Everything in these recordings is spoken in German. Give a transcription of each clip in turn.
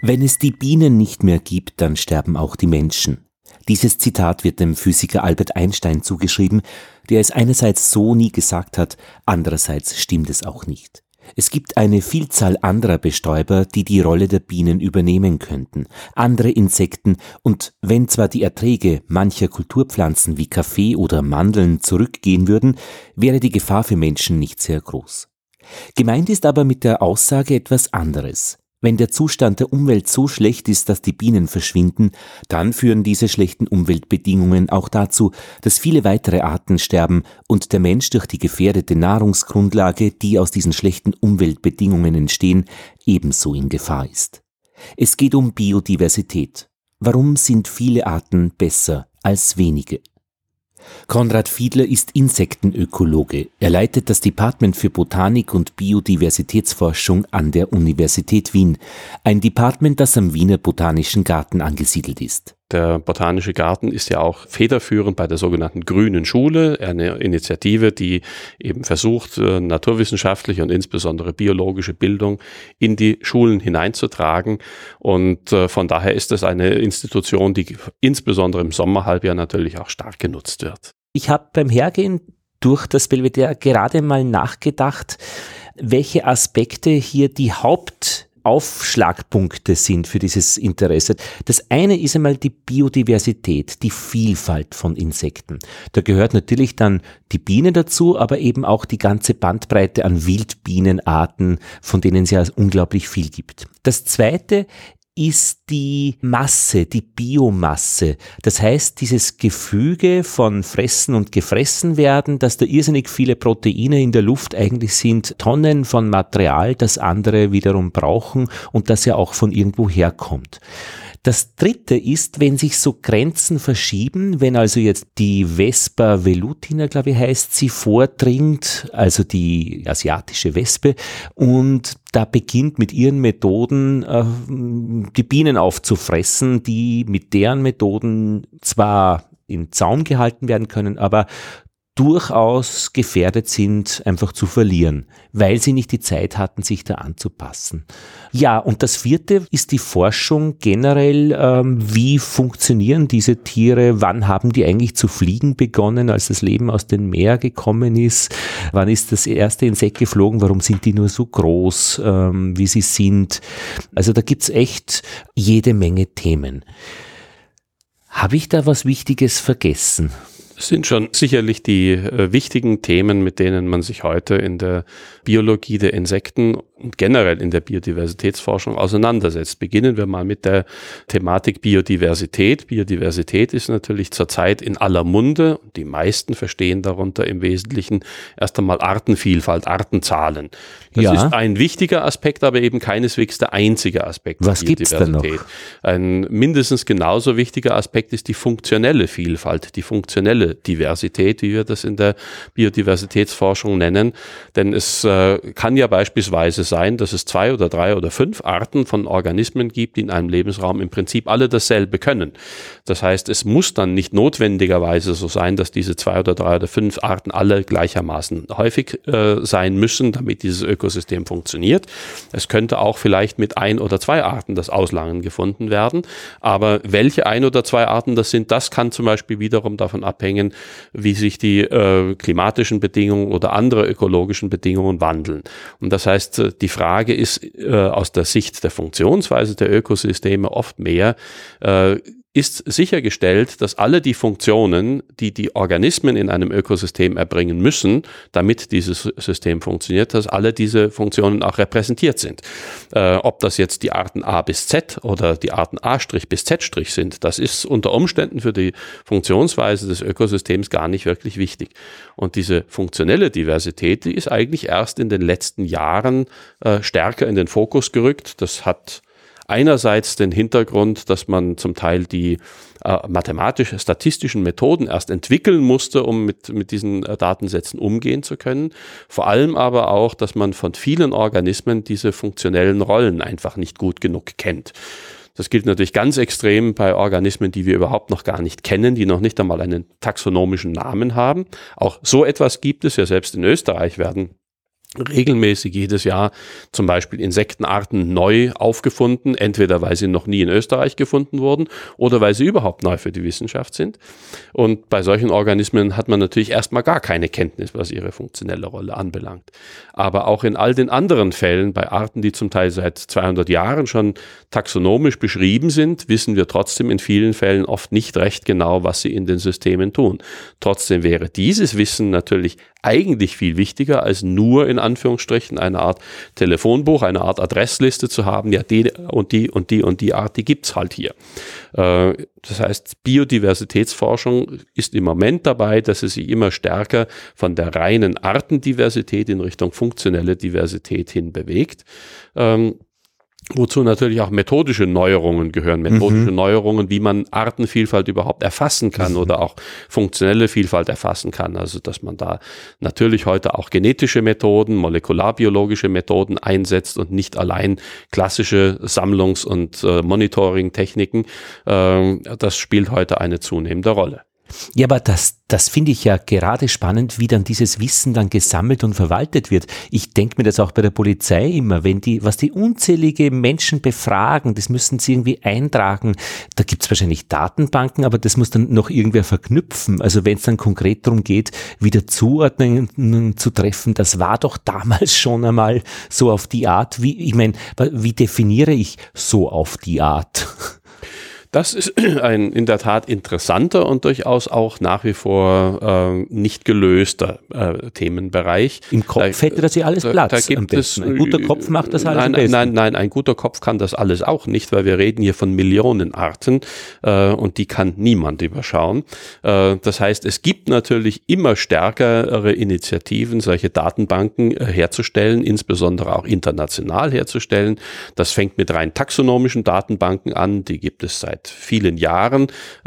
Wenn es die Bienen nicht mehr gibt, dann sterben auch die Menschen. Dieses Zitat wird dem Physiker Albert Einstein zugeschrieben, der es einerseits so nie gesagt hat, andererseits stimmt es auch nicht. Es gibt eine Vielzahl anderer Bestäuber, die die Rolle der Bienen übernehmen könnten, andere Insekten, und wenn zwar die Erträge mancher Kulturpflanzen wie Kaffee oder Mandeln zurückgehen würden, wäre die Gefahr für Menschen nicht sehr groß. Gemeint ist aber mit der Aussage etwas anderes. Wenn der Zustand der Umwelt so schlecht ist, dass die Bienen verschwinden, dann führen diese schlechten Umweltbedingungen auch dazu, dass viele weitere Arten sterben und der Mensch durch die gefährdete Nahrungsgrundlage, die aus diesen schlechten Umweltbedingungen entstehen, ebenso in Gefahr ist. Es geht um Biodiversität. Warum sind viele Arten besser als wenige? Konrad Fiedler ist Insektenökologe. Er leitet das Department für Botanik und Biodiversitätsforschung an der Universität Wien. Ein Department, das am Wiener Botanischen Garten angesiedelt ist. Der Botanische Garten ist ja auch federführend bei der sogenannten Grünen Schule, eine Initiative, die eben versucht, naturwissenschaftliche und insbesondere biologische Bildung in die Schulen hineinzutragen. Und von daher ist es eine Institution, die insbesondere im Sommerhalbjahr natürlich auch stark genutzt wird. Ich habe beim Hergehen durch das Belvedere gerade mal nachgedacht, welche Aspekte hier die Hauptaufschlagpunkte sind für dieses Interesse. Das eine ist einmal die Biodiversität, die Vielfalt von Insekten. Da gehört natürlich dann die Biene dazu, aber eben auch die ganze Bandbreite an Wildbienenarten, von denen es ja unglaublich viel gibt. Das zweite ist die Masse, die Biomasse. Das heißt, dieses Gefüge von Fressen und Gefressen werden, dass da irrsinnig viele Proteine in der Luft eigentlich sind, Tonnen von Material, das andere wiederum brauchen und das ja auch von irgendwo herkommt. Das dritte ist, wenn sich so Grenzen verschieben, wenn also jetzt die Vespa velutina, glaube ich, heißt sie, vordringt, also die asiatische Wespe, und da beginnt mit ihren Methoden die Bienen aufzufressen, die mit deren Methoden zwar im Zaum gehalten werden können, aber durchaus gefährdet sind, einfach zu verlieren, weil sie nicht die Zeit hatten, sich da anzupassen. Ja, und das vierte ist die Forschung generell, wie funktionieren diese Tiere, wann haben die eigentlich zu fliegen begonnen, als das Leben aus dem Meer gekommen ist, wann ist das erste Insekt geflogen, warum sind die nur so groß, wie sie sind. Also da gibt's echt jede Menge Themen. Habe ich da was Wichtiges vergessen? Es sind schon sicherlich die wichtigen Themen, mit denen man sich heute in der Biologie der Insekten und generell in der Biodiversitätsforschung auseinandersetzt. Beginnen wir mal mit der Thematik Biodiversität. Biodiversität ist natürlich zurzeit in aller Munde. Die meisten verstehen darunter im Wesentlichen erst einmal Artenvielfalt, Artenzahlen. Das ist ein wichtiger Aspekt, aber eben keineswegs der einzige Aspekt der Biodiversität. Was gibt's denn noch? Ein mindestens genauso wichtiger Aspekt ist die funktionelle Vielfalt, die funktionelle Diversität, wie wir das in der Biodiversitätsforschung nennen. Denn es kann ja beispielsweise sein, dass es 2 oder 3 oder 5 Arten von Organismen gibt, die in einem Lebensraum im Prinzip alle dasselbe können. Das heißt, es muss dann nicht notwendigerweise so sein, dass diese 2 oder 3 oder 5 Arten alle gleichermaßen häufig sein müssen, damit dieses Ökosystem funktioniert. Es könnte auch vielleicht mit 1 oder 2 Arten das Auslangen gefunden werden. Aber welche 1 oder 2 Arten das sind, das kann zum Beispiel wiederum davon abhängen, wie sich die klimatischen Bedingungen oder andere ökologischen Bedingungen wandeln. Und das heißt, die Frage ist aus der Sicht der Funktionsweise der Ökosysteme oft mehr, ist sichergestellt, dass alle die Funktionen, die die Organismen in einem Ökosystem erbringen müssen, damit dieses System funktioniert, dass alle diese Funktionen auch repräsentiert sind. Ob das jetzt die Arten A bis Z oder die Arten A' bis Z' sind, das ist unter Umständen für die Funktionsweise des Ökosystems gar nicht wirklich wichtig. Und diese funktionelle Diversität, die ist eigentlich erst in den letzten Jahren stärker in den Fokus gerückt. Das hat einerseits den Hintergrund, dass man zum Teil die mathematisch-statistischen Methoden erst entwickeln musste, um mit diesen Datensätzen umgehen zu können. Vor allem aber auch, dass man von vielen Organismen diese funktionellen Rollen einfach nicht gut genug kennt. Das gilt natürlich ganz extrem bei Organismen, die wir überhaupt noch gar nicht kennen, die noch nicht einmal einen taxonomischen Namen haben. Auch so etwas gibt es ja, selbst in Österreich werden regelmäßig jedes Jahr zum Beispiel Insektenarten neu aufgefunden, entweder weil sie noch nie in Österreich gefunden wurden oder weil sie überhaupt neu für die Wissenschaft sind. Und bei solchen Organismen hat man natürlich erstmal gar keine Kenntnis, was ihre funktionelle Rolle anbelangt. Aber auch in all den anderen Fällen, bei Arten, die zum Teil seit 200 Jahren schon taxonomisch beschrieben sind, wissen wir trotzdem in vielen Fällen oft nicht recht genau, was sie in den Systemen tun. Trotzdem wäre dieses Wissen natürlich eigentlich viel wichtiger, als nur in Anführungsstrichen eine Art Telefonbuch, eine Art Adressliste zu haben, ja, die und die und die und die Art, die gibt's halt hier. Das heißt, Biodiversitätsforschung ist im Moment dabei, dass es sich immer stärker von der reinen Artendiversität in Richtung funktionelle Diversität hin bewegt. Wozu natürlich auch methodische Neuerungen gehören. Methodische Neuerungen, wie man Artenvielfalt überhaupt erfassen kann oder auch funktionelle Vielfalt erfassen kann. Also, dass man da natürlich heute auch genetische Methoden, molekularbiologische Methoden einsetzt und nicht allein klassische Sammlungs- und Monitoring-Techniken. Das spielt heute eine zunehmende Rolle. Ja, aber das finde ich ja gerade spannend, wie dann dieses Wissen dann gesammelt und verwaltet wird. Ich denke mir das auch bei der Polizei immer, was die unzählige Menschen befragen, das müssen sie irgendwie eintragen. Da gibt es wahrscheinlich Datenbanken, aber das muss dann noch irgendwer verknüpfen. Also wenn es dann konkret darum geht, wieder Zuordnungen zu treffen, das war doch damals schon einmal so auf die Art. Wie definiere ich so auf die Art? Das ist ein in der Tat interessanter und durchaus auch nach wie vor nicht gelöster Themenbereich. Im Kopf hätte das ja alles Platz. Da gibt es, ein guter Kopf macht das alles am besten. Nein, ein guter Kopf kann das alles auch nicht, weil wir reden hier von Millionen Arten und die kann niemand überschauen. Das heißt, es gibt natürlich immer stärkere Initiativen, solche Datenbanken herzustellen, insbesondere auch international herzustellen. Das fängt mit rein taxonomischen Datenbanken an, die gibt es seit vielen Jahren,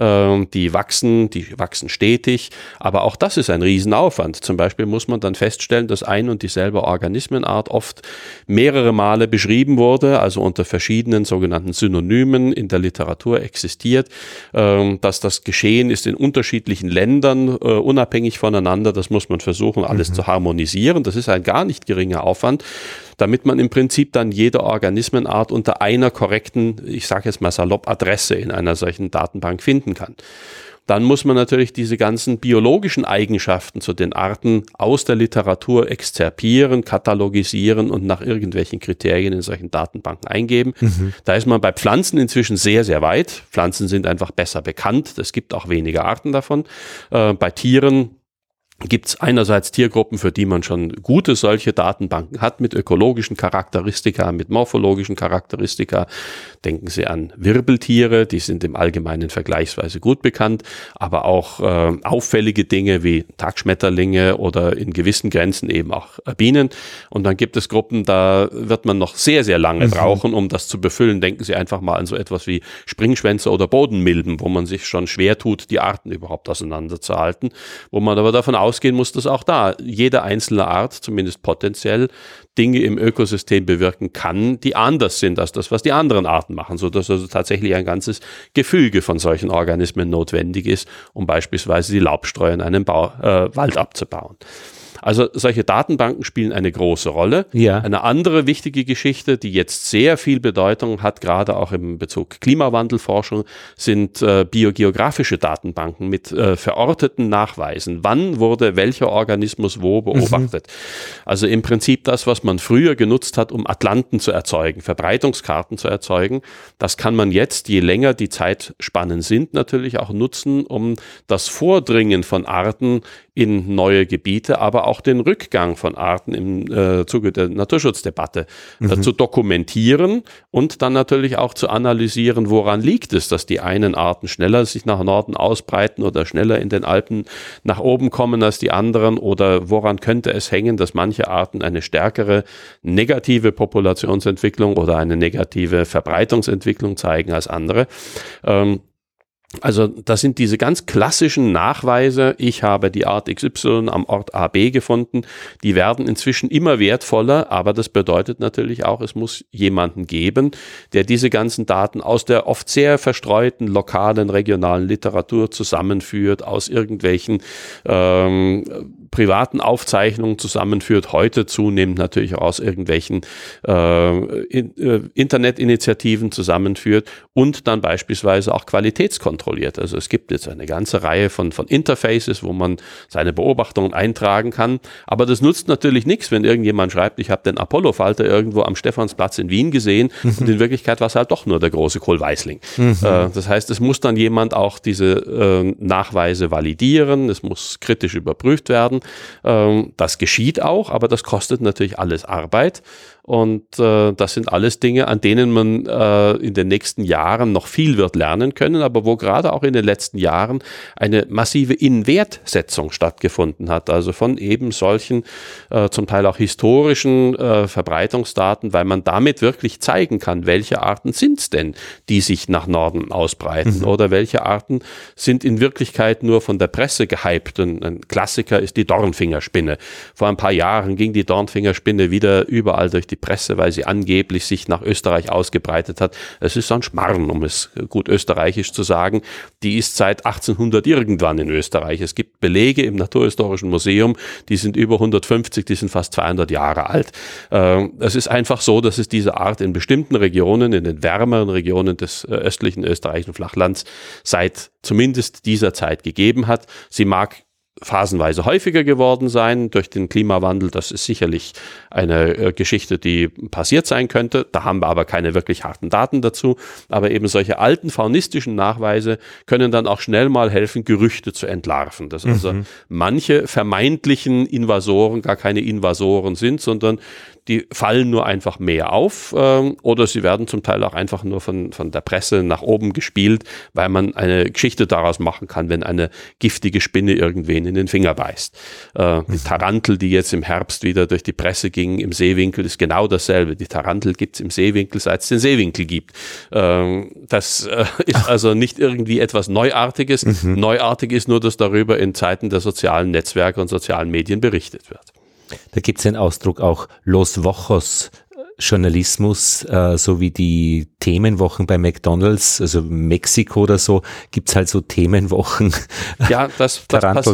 die wachsen stetig, aber auch das ist ein Riesenaufwand. Zum Beispiel muss man dann feststellen, dass ein und dieselbe Organismenart oft mehrere Male beschrieben wurde, also unter verschiedenen sogenannten Synonymen in der Literatur existiert, dass das geschehen ist in unterschiedlichen Ländern, unabhängig voneinander. Das muss man versuchen, alles zu harmonisieren. Das ist ein gar nicht geringer Aufwand, damit man im Prinzip dann jede Organismenart unter einer korrekten, ich sage jetzt mal salopp, Adresse in einer solchen Datenbank finden kann. Dann muss man natürlich diese ganzen biologischen Eigenschaften zu den Arten aus der Literatur exzerpieren, katalogisieren und nach irgendwelchen Kriterien in solchen Datenbanken eingeben. Da ist man bei Pflanzen inzwischen sehr, sehr weit. Pflanzen sind einfach besser bekannt. Es gibt auch weniger Arten davon. Bei Tieren gibt es einerseits Tiergruppen, für die man schon gute solche Datenbanken hat, mit ökologischen Charakteristika, mit morphologischen Charakteristika. Denken Sie an Wirbeltiere, die sind im Allgemeinen vergleichsweise gut bekannt, aber auch auffällige Dinge wie Tagschmetterlinge oder in gewissen Grenzen eben auch Bienen. Und dann gibt es Gruppen, da wird man noch sehr, sehr lange brauchen, um das zu befüllen. Denken Sie einfach mal an so etwas wie Springschwänze oder Bodenmilben, wo man sich schon schwer tut, die Arten überhaupt auseinanderzuhalten, wo man aber davon ausgehen muss, dass auch da jede einzelne Art, zumindest potenziell, Dinge im Ökosystem bewirken kann, die anders sind als das, was die anderen Arten machen, sodass also tatsächlich ein ganzes Gefüge von solchen Organismen notwendig ist, um beispielsweise die Laubstreu in einem Wald abzubauen. Also solche Datenbanken spielen eine große Rolle. Ja. Eine andere wichtige Geschichte, die jetzt sehr viel Bedeutung hat, gerade auch im Bezug Klimawandelforschung, sind biogeografische Datenbanken mit verorteten Nachweisen. Wann wurde welcher Organismus wo beobachtet? Also im Prinzip das, was man früher genutzt hat, um Atlanten zu erzeugen, Verbreitungskarten zu erzeugen. Das kann man jetzt, je länger die Zeitspannen sind, natürlich auch nutzen, um das Vordringen von Arten in neue Gebiete, aber auch den Rückgang von Arten im Zuge der Naturschutzdebatte zu dokumentieren und dann natürlich auch zu analysieren, woran liegt es, dass die einen Arten schneller sich nach Norden ausbreiten oder schneller in den Alpen nach oben kommen als die anderen, oder woran könnte es hängen, dass manche Arten eine stärkere negative Populationsentwicklung oder eine negative Verbreitungsentwicklung zeigen als andere. Also das sind diese ganz klassischen Nachweise, ich habe die Art XY am Ort AB gefunden, die werden inzwischen immer wertvoller, aber das bedeutet natürlich auch, es muss jemanden geben, der diese ganzen Daten aus der oft sehr verstreuten lokalen, regionalen Literatur zusammenführt, aus irgendwelchen privaten Aufzeichnungen zusammenführt, heute zunehmend natürlich auch aus irgendwelchen Internetinitiativen zusammenführt und dann beispielsweise auch qualitätskontrolliert. Also es gibt jetzt eine ganze Reihe von Interfaces, wo man seine Beobachtungen eintragen kann, aber das nutzt natürlich nichts, wenn irgendjemand schreibt, ich habe den Apollo-Falter irgendwo am Stephansplatz in Wien gesehen und in Wirklichkeit war es halt doch nur der große Kohlweisling. Das heißt, es muss dann jemand auch diese Nachweise validieren, es muss kritisch überprüft werden. Das geschieht auch, aber das kostet natürlich alles Arbeit. Und das sind alles Dinge, an denen man in den nächsten Jahren noch viel wird lernen können, aber wo gerade auch in den letzten Jahren eine massive Inwertsetzung stattgefunden hat. Also von eben solchen zum Teil auch historischen Verbreitungsdaten, weil man damit wirklich zeigen kann, welche Arten sind es denn, die sich nach Norden ausbreiten oder welche Arten sind in Wirklichkeit nur von der Presse gehypt. Und ein Klassiker ist die Dornfingerspinne. Vor ein paar Jahren ging die Dornfingerspinne wieder überall durch die Presse, weil sie angeblich sich nach Österreich ausgebreitet hat. Es ist so ein Schmarrn, um es gut österreichisch zu sagen. Die ist seit 1800 irgendwann in Österreich. Es gibt Belege im Naturhistorischen Museum, die sind über 150, die sind fast 200 Jahre alt. Es ist einfach so, dass es diese Art in bestimmten Regionen, in den wärmeren Regionen des östlichen österreichischen Flachlands seit zumindest dieser Zeit gegeben hat. Sie mag phasenweise häufiger geworden sein durch den Klimawandel. Das ist sicherlich eine Geschichte, die passiert sein könnte. Da haben wir aber keine wirklich harten Daten dazu. Aber eben solche alten faunistischen Nachweise können dann auch schnell mal helfen, Gerüchte zu entlarven. Dass also manche vermeintlichen Invasoren gar keine Invasoren sind, sondern die fallen nur einfach mehr auf oder sie werden zum Teil auch einfach nur von der Presse nach oben gespielt, weil man eine Geschichte daraus machen kann, wenn eine giftige Spinne irgendwen in den Finger beißt. Die Tarantel, die jetzt im Herbst wieder durch die Presse ging, im Seewinkel, ist genau dasselbe. Die Tarantel gibt es im Seewinkel, seit es den Seewinkel gibt. Das ist also nicht irgendwie etwas Neuartiges. Neuartig ist nur, dass darüber in Zeiten der sozialen Netzwerke und sozialen Medien berichtet wird. Da gibt es den Ausdruck auch Los Wochos Journalismus, so wie die Themenwochen bei McDonald's, also Mexiko oder so, gibt's halt so Themenwochen. Ja, das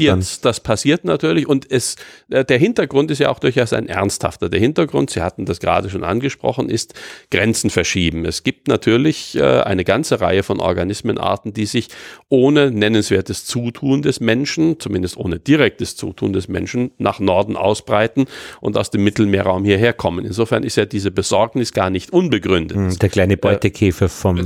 passiert natürlich und der Hintergrund ist ja auch durchaus ein ernsthafter. Der Hintergrund, Sie hatten das gerade schon angesprochen, ist Grenzen verschieben. Es gibt natürlich eine ganze Reihe von Organismenarten, die sich ohne nennenswertes Zutun des Menschen, zumindest ohne direktes Zutun des Menschen, nach Norden ausbreiten und aus dem Mittelmeerraum hierher kommen. Insofern ist ja diese Besorgnis gar nicht unbegründet. Der kleine Beutekäfer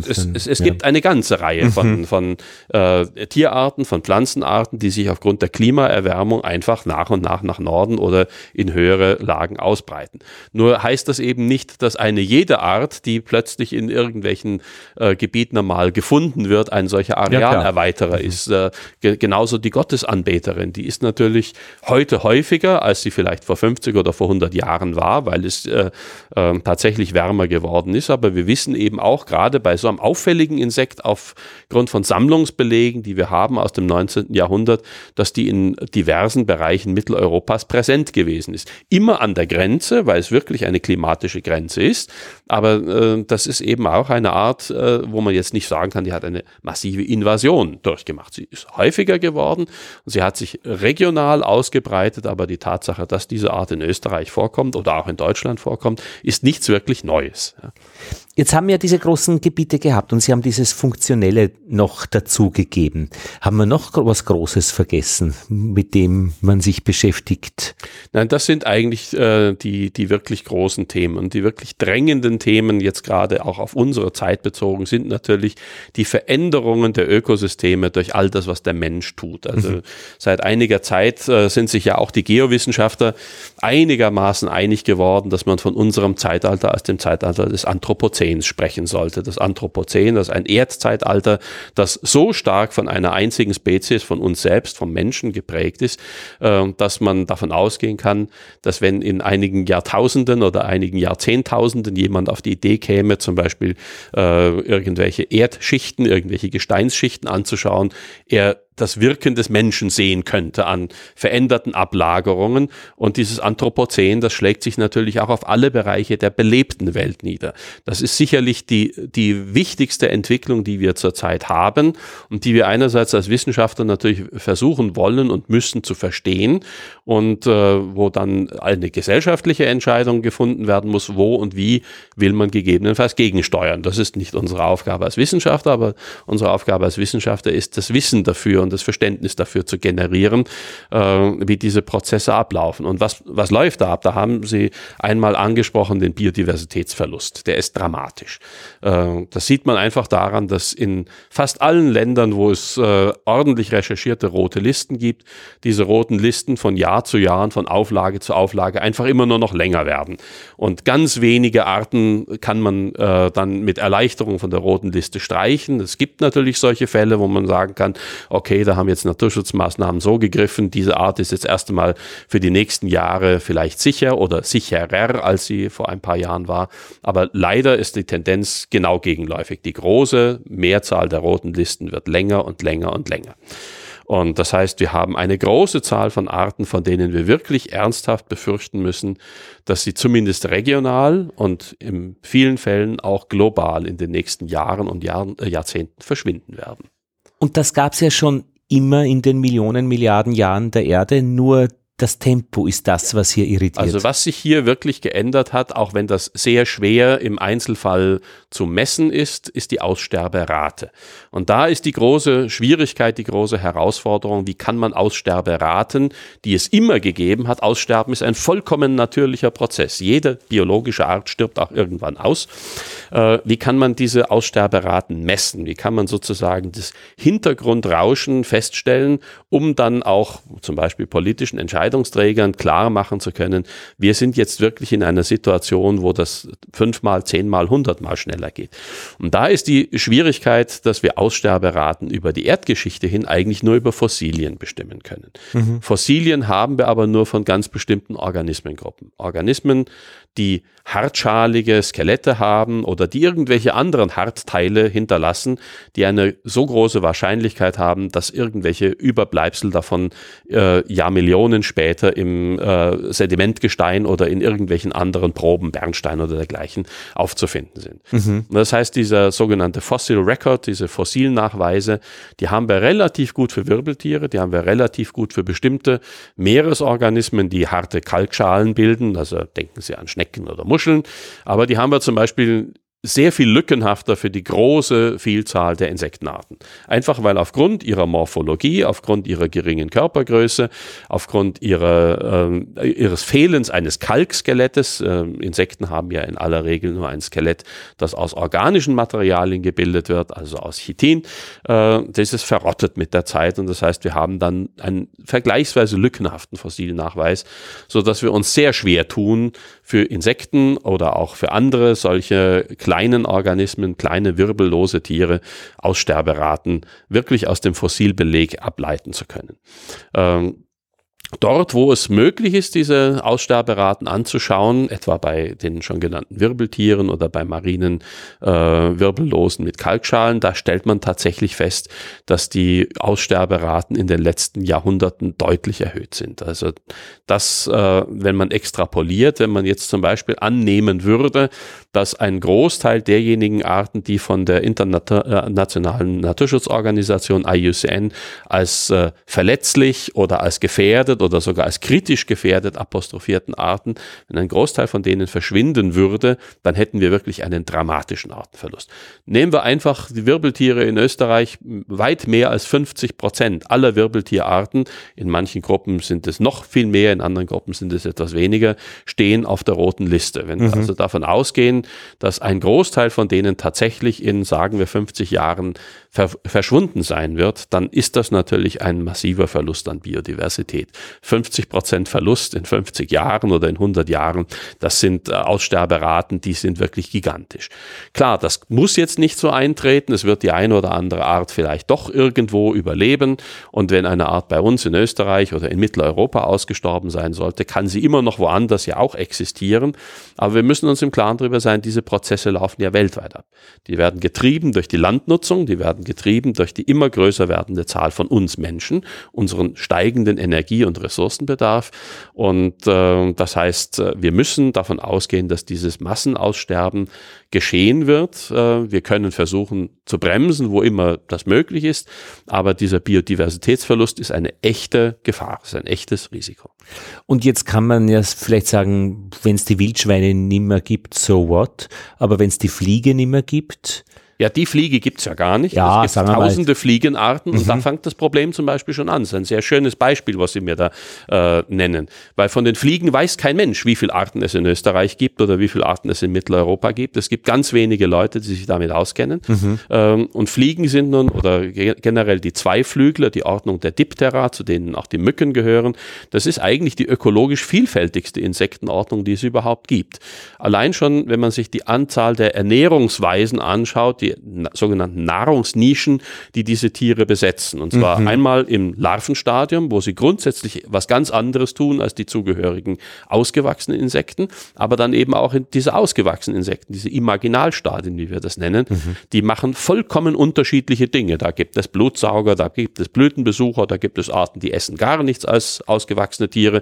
Es gibt eine ganze Reihe von Tierarten, von Pflanzenarten, die sich aufgrund der Klimaerwärmung einfach nach und nach Norden oder in höhere Lagen ausbreiten. Nur heißt das eben nicht, dass eine jede Art, die plötzlich in irgendwelchen Gebieten einmal gefunden wird, ein solcher Arealerweiterer ist. Genauso die Gottesanbeterin, die ist natürlich heute häufiger, als sie vielleicht vor 50 oder vor 100 Jahren war, weil es tatsächlich wärmer geworden ist, aber wir wissen eben auch gerade bei so einem auffälligen Insekt aufgrund von Sammlungsbelegen, die wir haben aus dem 19. Jahrhundert, dass die in diversen Bereichen Mitteleuropas präsent gewesen ist. Immer an der Grenze, weil es wirklich eine klimatische Grenze ist, aber das ist eben auch eine Art, wo man jetzt nicht sagen kann, die hat eine massive Invasion durchgemacht. Sie ist häufiger geworden und sie hat sich regional ausgebreitet, aber die Tatsache, dass diese Art in Österreich vorkommt oder auch in Deutschland vorkommt, ist nichts wirklich Neues. Ja. Jetzt haben wir diese großen Gebiete gehabt und Sie haben dieses Funktionelle noch dazugegeben. Haben wir noch was Großes vergessen, mit dem man sich beschäftigt? Nein, das sind eigentlich die wirklich großen Themen. Und die wirklich drängenden Themen, jetzt gerade auch auf unsere Zeit bezogen, sind natürlich die Veränderungen der Ökosysteme durch all das, was der Mensch tut. Also seit einiger Zeit sind sich ja auch die Geowissenschaftler einigermaßen einig geworden, dass man von unserem Zeitalter als dem Zeitalter des Anthropozän Anthropozäns sprechen sollte. Das Anthropozän, das ist ein Erdzeitalter, das so stark von einer einzigen Spezies, von uns selbst, vom Menschen geprägt ist, dass man davon ausgehen kann, dass wenn in einigen Jahrtausenden oder einigen Jahrzehntausenden jemand auf die Idee käme, zum Beispiel irgendwelche Erdschichten, irgendwelche Gesteinsschichten anzuschauen, er das Wirken des Menschen sehen könnte an veränderten Ablagerungen. Und dieses Anthropozän, das schlägt sich natürlich auch auf alle Bereiche der belebten Welt nieder. Das ist sicherlich die wichtigste Entwicklung, die wir zurzeit haben und die wir einerseits als Wissenschaftler natürlich versuchen wollen und müssen zu verstehen und wo dann eine gesellschaftliche Entscheidung gefunden werden muss, wo und wie will man gegebenenfalls gegensteuern. Das ist nicht unsere Aufgabe als Wissenschaftler, aber unsere Aufgabe als Wissenschaftler ist, das Wissen dafür und das Verständnis dafür zu generieren, wie diese Prozesse ablaufen. Und was läuft da ab? Da haben Sie einmal angesprochen, den Biodiversitätsverlust. Der ist dramatisch. Das sieht man einfach daran, dass in fast allen Ländern, wo es ordentlich recherchierte rote Listen gibt, diese roten Listen von Jahr zu Jahr, von Auflage zu Auflage einfach immer nur noch länger werden. Und ganz wenige Arten kann man dann mit Erleichterung von der roten Liste streichen. Es gibt natürlich solche Fälle, wo man sagen kann, okay, da haben jetzt Naturschutzmaßnahmen so gegriffen, diese Art ist jetzt erst einmal für die nächsten Jahre vielleicht sicher oder sicherer, als sie vor ein paar Jahren war. Aber leider ist die Tendenz genau gegenläufig. Die große Mehrzahl der roten Listen wird länger und länger und länger. Und das heißt, wir haben eine große Zahl von Arten, von denen wir wirklich ernsthaft befürchten müssen, dass sie zumindest regional und in vielen Fällen auch global in den nächsten Jahren und Jahrzehnten verschwinden werden. Und das gab es ja schon immer in den Millionen, Milliarden Jahren der Erde, nur das Tempo ist das, was hier irritiert. Also was sich hier wirklich geändert hat, auch wenn das sehr schwer im Einzelfall zu messen ist, ist die Aussterberate. Und da ist die große Schwierigkeit, die große Herausforderung, wie kann man Aussterberaten, die es immer gegeben hat, Aussterben ist ein vollkommen natürlicher Prozess. Jede biologische Art stirbt auch irgendwann aus. Wie kann man diese Aussterberaten messen? Wie kann man sozusagen das Hintergrundrauschen feststellen, um dann auch zum Beispiel politischen Entscheidungsträgern klar machen zu können, wir sind jetzt wirklich in einer Situation, wo das 5-mal, 10-mal, 100-mal schneller geht. Und da ist die Schwierigkeit, dass wir Aussterberaten über die Erdgeschichte hin eigentlich nur über Fossilien bestimmen können. Mhm. Fossilien haben wir aber nur von ganz bestimmten Organismengruppen. Organismen, die hartschalige Skelette haben oder die irgendwelche anderen Hartteile hinterlassen, die eine so große Wahrscheinlichkeit haben, dass irgendwelche Überbleibsel davon Jahrmillionen später im Sedimentgestein oder in irgendwelchen anderen Proben, Bernstein oder dergleichen, aufzufinden sind. Mhm. Das heißt, dieser sogenannte Fossil Record, diese Fossilnachweise, die haben wir relativ gut für Wirbeltiere, die haben wir relativ gut für bestimmte Meeresorganismen, die harte Kalkschalen bilden, also denken Sie an Schnecken oder Muscheln, aber die haben wir zum Beispiel sehr viel lückenhafter für die große Vielzahl der Insektenarten. Einfach weil aufgrund ihrer Morphologie, aufgrund ihrer geringen Körpergröße, aufgrund ihres Fehlens eines Kalkskelettes, Insekten haben ja in aller Regel nur ein Skelett, das aus organischen Materialien gebildet wird, also aus Chitin, das ist verrottet mit der Zeit und das heißt, wir haben dann einen vergleichsweise lückenhaften Fossilnachweis, sodass wir uns sehr schwer tun, für Insekten oder auch für andere solche kleinen Organismen, kleine wirbellose Tiere, Aussterberaten wirklich aus dem Fossilbeleg ableiten zu können. Dort, wo es möglich ist, diese Aussterberaten anzuschauen, etwa bei den schon genannten Wirbeltieren oder bei marinen Wirbellosen mit Kalkschalen, da stellt man tatsächlich fest, dass die Aussterberaten in den letzten Jahrhunderten deutlich erhöht sind. Also das, wenn man extrapoliert, wenn man jetzt zum Beispiel annehmen würde, dass ein Großteil derjenigen Arten, die von der internationalen Naturschutzorganisation IUCN als verletzlich oder als gefährdet oder sogar als kritisch gefährdet apostrophierten Arten, wenn ein Großteil von denen verschwinden würde, dann hätten wir wirklich einen dramatischen Artenverlust. Nehmen wir einfach die Wirbeltiere in Österreich, weit mehr als 50% aller Wirbeltierarten, in manchen Gruppen sind es noch viel mehr, in anderen Gruppen sind es etwas weniger, stehen auf der roten Liste. Wenn wir also davon ausgehen, dass ein Großteil von denen tatsächlich in, sagen wir, 50 Jahren verschwunden sein wird, dann ist das natürlich ein massiver Verlust an Biodiversität. 50% Verlust in 50 Jahren oder in 100 Jahren, das sind Aussterberaten, die sind wirklich gigantisch. Klar, das muss jetzt nicht so eintreten, es wird die eine oder andere Art vielleicht doch irgendwo überleben und wenn eine Art bei uns in Österreich oder in Mitteleuropa ausgestorben sein sollte, kann sie immer noch woanders ja auch existieren, aber wir müssen uns im Klaren darüber sein, diese Prozesse laufen ja weltweit ab. Die werden getrieben durch die Landnutzung, die werden getrieben durch die immer größer werdende Zahl von uns Menschen, unseren steigenden Energie- und Ressourcenbedarf und das heißt, wir müssen davon ausgehen, dass dieses Massenaussterben geschehen wird. Wir können versuchen zu bremsen, wo immer das möglich ist, aber dieser Biodiversitätsverlust ist eine echte Gefahr, ist ein echtes Risiko. Und jetzt kann man ja vielleicht sagen, wenn es die Wildschweine nicht mehr gibt, so what? Aber wenn es die Fliege nicht mehr gibt... Ja, die Fliege gibt's ja gar nicht. Ja, es gibt tausende Fliegenarten und da fängt das Problem zum Beispiel schon an. Das ist ein sehr schönes Beispiel, was Sie mir da nennen. Weil von den Fliegen weiß kein Mensch, wie viele Arten es in Österreich gibt oder wie viele Arten es in Mitteleuropa gibt. Es gibt ganz wenige Leute, die sich damit auskennen. Und Fliegen sind nun, oder generell die Zweiflügler, die Ordnung der Diptera, zu denen auch die Mücken gehören, das ist eigentlich die ökologisch vielfältigste Insektenordnung, die es überhaupt gibt. Allein schon, wenn man sich die Anzahl der Ernährungsweisen anschaut, die sogenannten Nahrungsnischen, die diese Tiere besetzen. Und zwar einmal im Larvenstadium, wo sie grundsätzlich was ganz anderes tun als die zugehörigen ausgewachsenen Insekten, aber dann eben auch in diese ausgewachsenen Insekten, diese Imaginalstadien, wie wir das nennen, die machen vollkommen unterschiedliche Dinge. Da gibt es Blutsauger, da gibt es Blütenbesucher, da gibt es Arten, die essen gar nichts als ausgewachsene Tiere.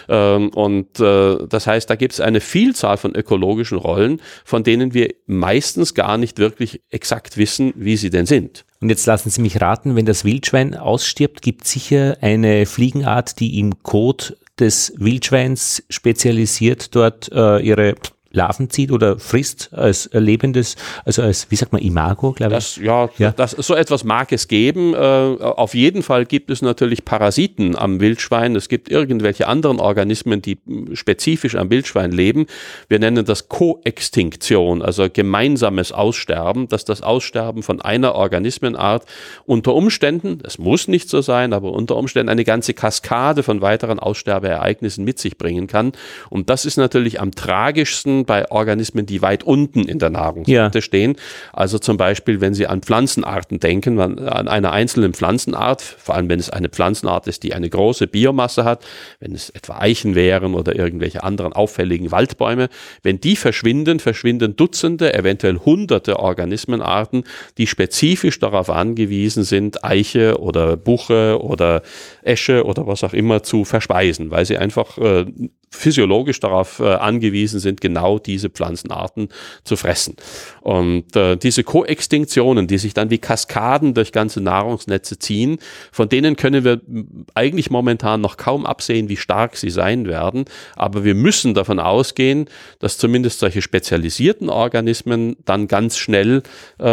Das heißt, da gibt es eine Vielzahl von ökologischen Rollen, von denen wir meistens gar nicht wirklich exakt wissen, wie sie denn sind. Und jetzt lassen Sie mich raten, wenn das Wildschwein ausstirbt, gibt es sicher eine Fliegenart, die im Kot des Wildschweins spezialisiert dort ihre Larven zieht oder frisst als lebendes, also als, wie sagt man, Imago, glaube ich. So etwas mag es geben. Auf jeden Fall gibt es natürlich Parasiten am Wildschwein. Es gibt irgendwelche anderen Organismen, die spezifisch am Wildschwein leben. Wir nennen das Koextinktion, also gemeinsames Aussterben, dass das Aussterben von einer Organismenart unter Umständen, das muss nicht so sein, aber unter Umständen eine ganze Kaskade von weiteren Aussterbeereignissen mit sich bringen kann. Und das ist natürlich am tragischsten bei Organismen, die weit unten in der Nahrungskette stehen. Also zum Beispiel, wenn Sie an Pflanzenarten denken, an einer einzelnen Pflanzenart, vor allem wenn es eine Pflanzenart ist, die eine große Biomasse hat, wenn es etwa Eichen wären oder irgendwelche anderen auffälligen Waldbäume, wenn die verschwinden Dutzende, eventuell Hunderte Organismenarten, die spezifisch darauf angewiesen sind, Eiche oder Buche oder Esche oder was auch immer zu verspeisen, weil sie einfach physiologisch darauf angewiesen sind, genau diese Pflanzenarten zu fressen. Und diese Koextinktionen, die sich dann wie Kaskaden durch ganze Nahrungsnetze ziehen, von denen können wir eigentlich momentan noch kaum absehen, wie stark sie sein werden. Aber wir müssen davon ausgehen, dass zumindest solche spezialisierten Organismen dann ganz schnell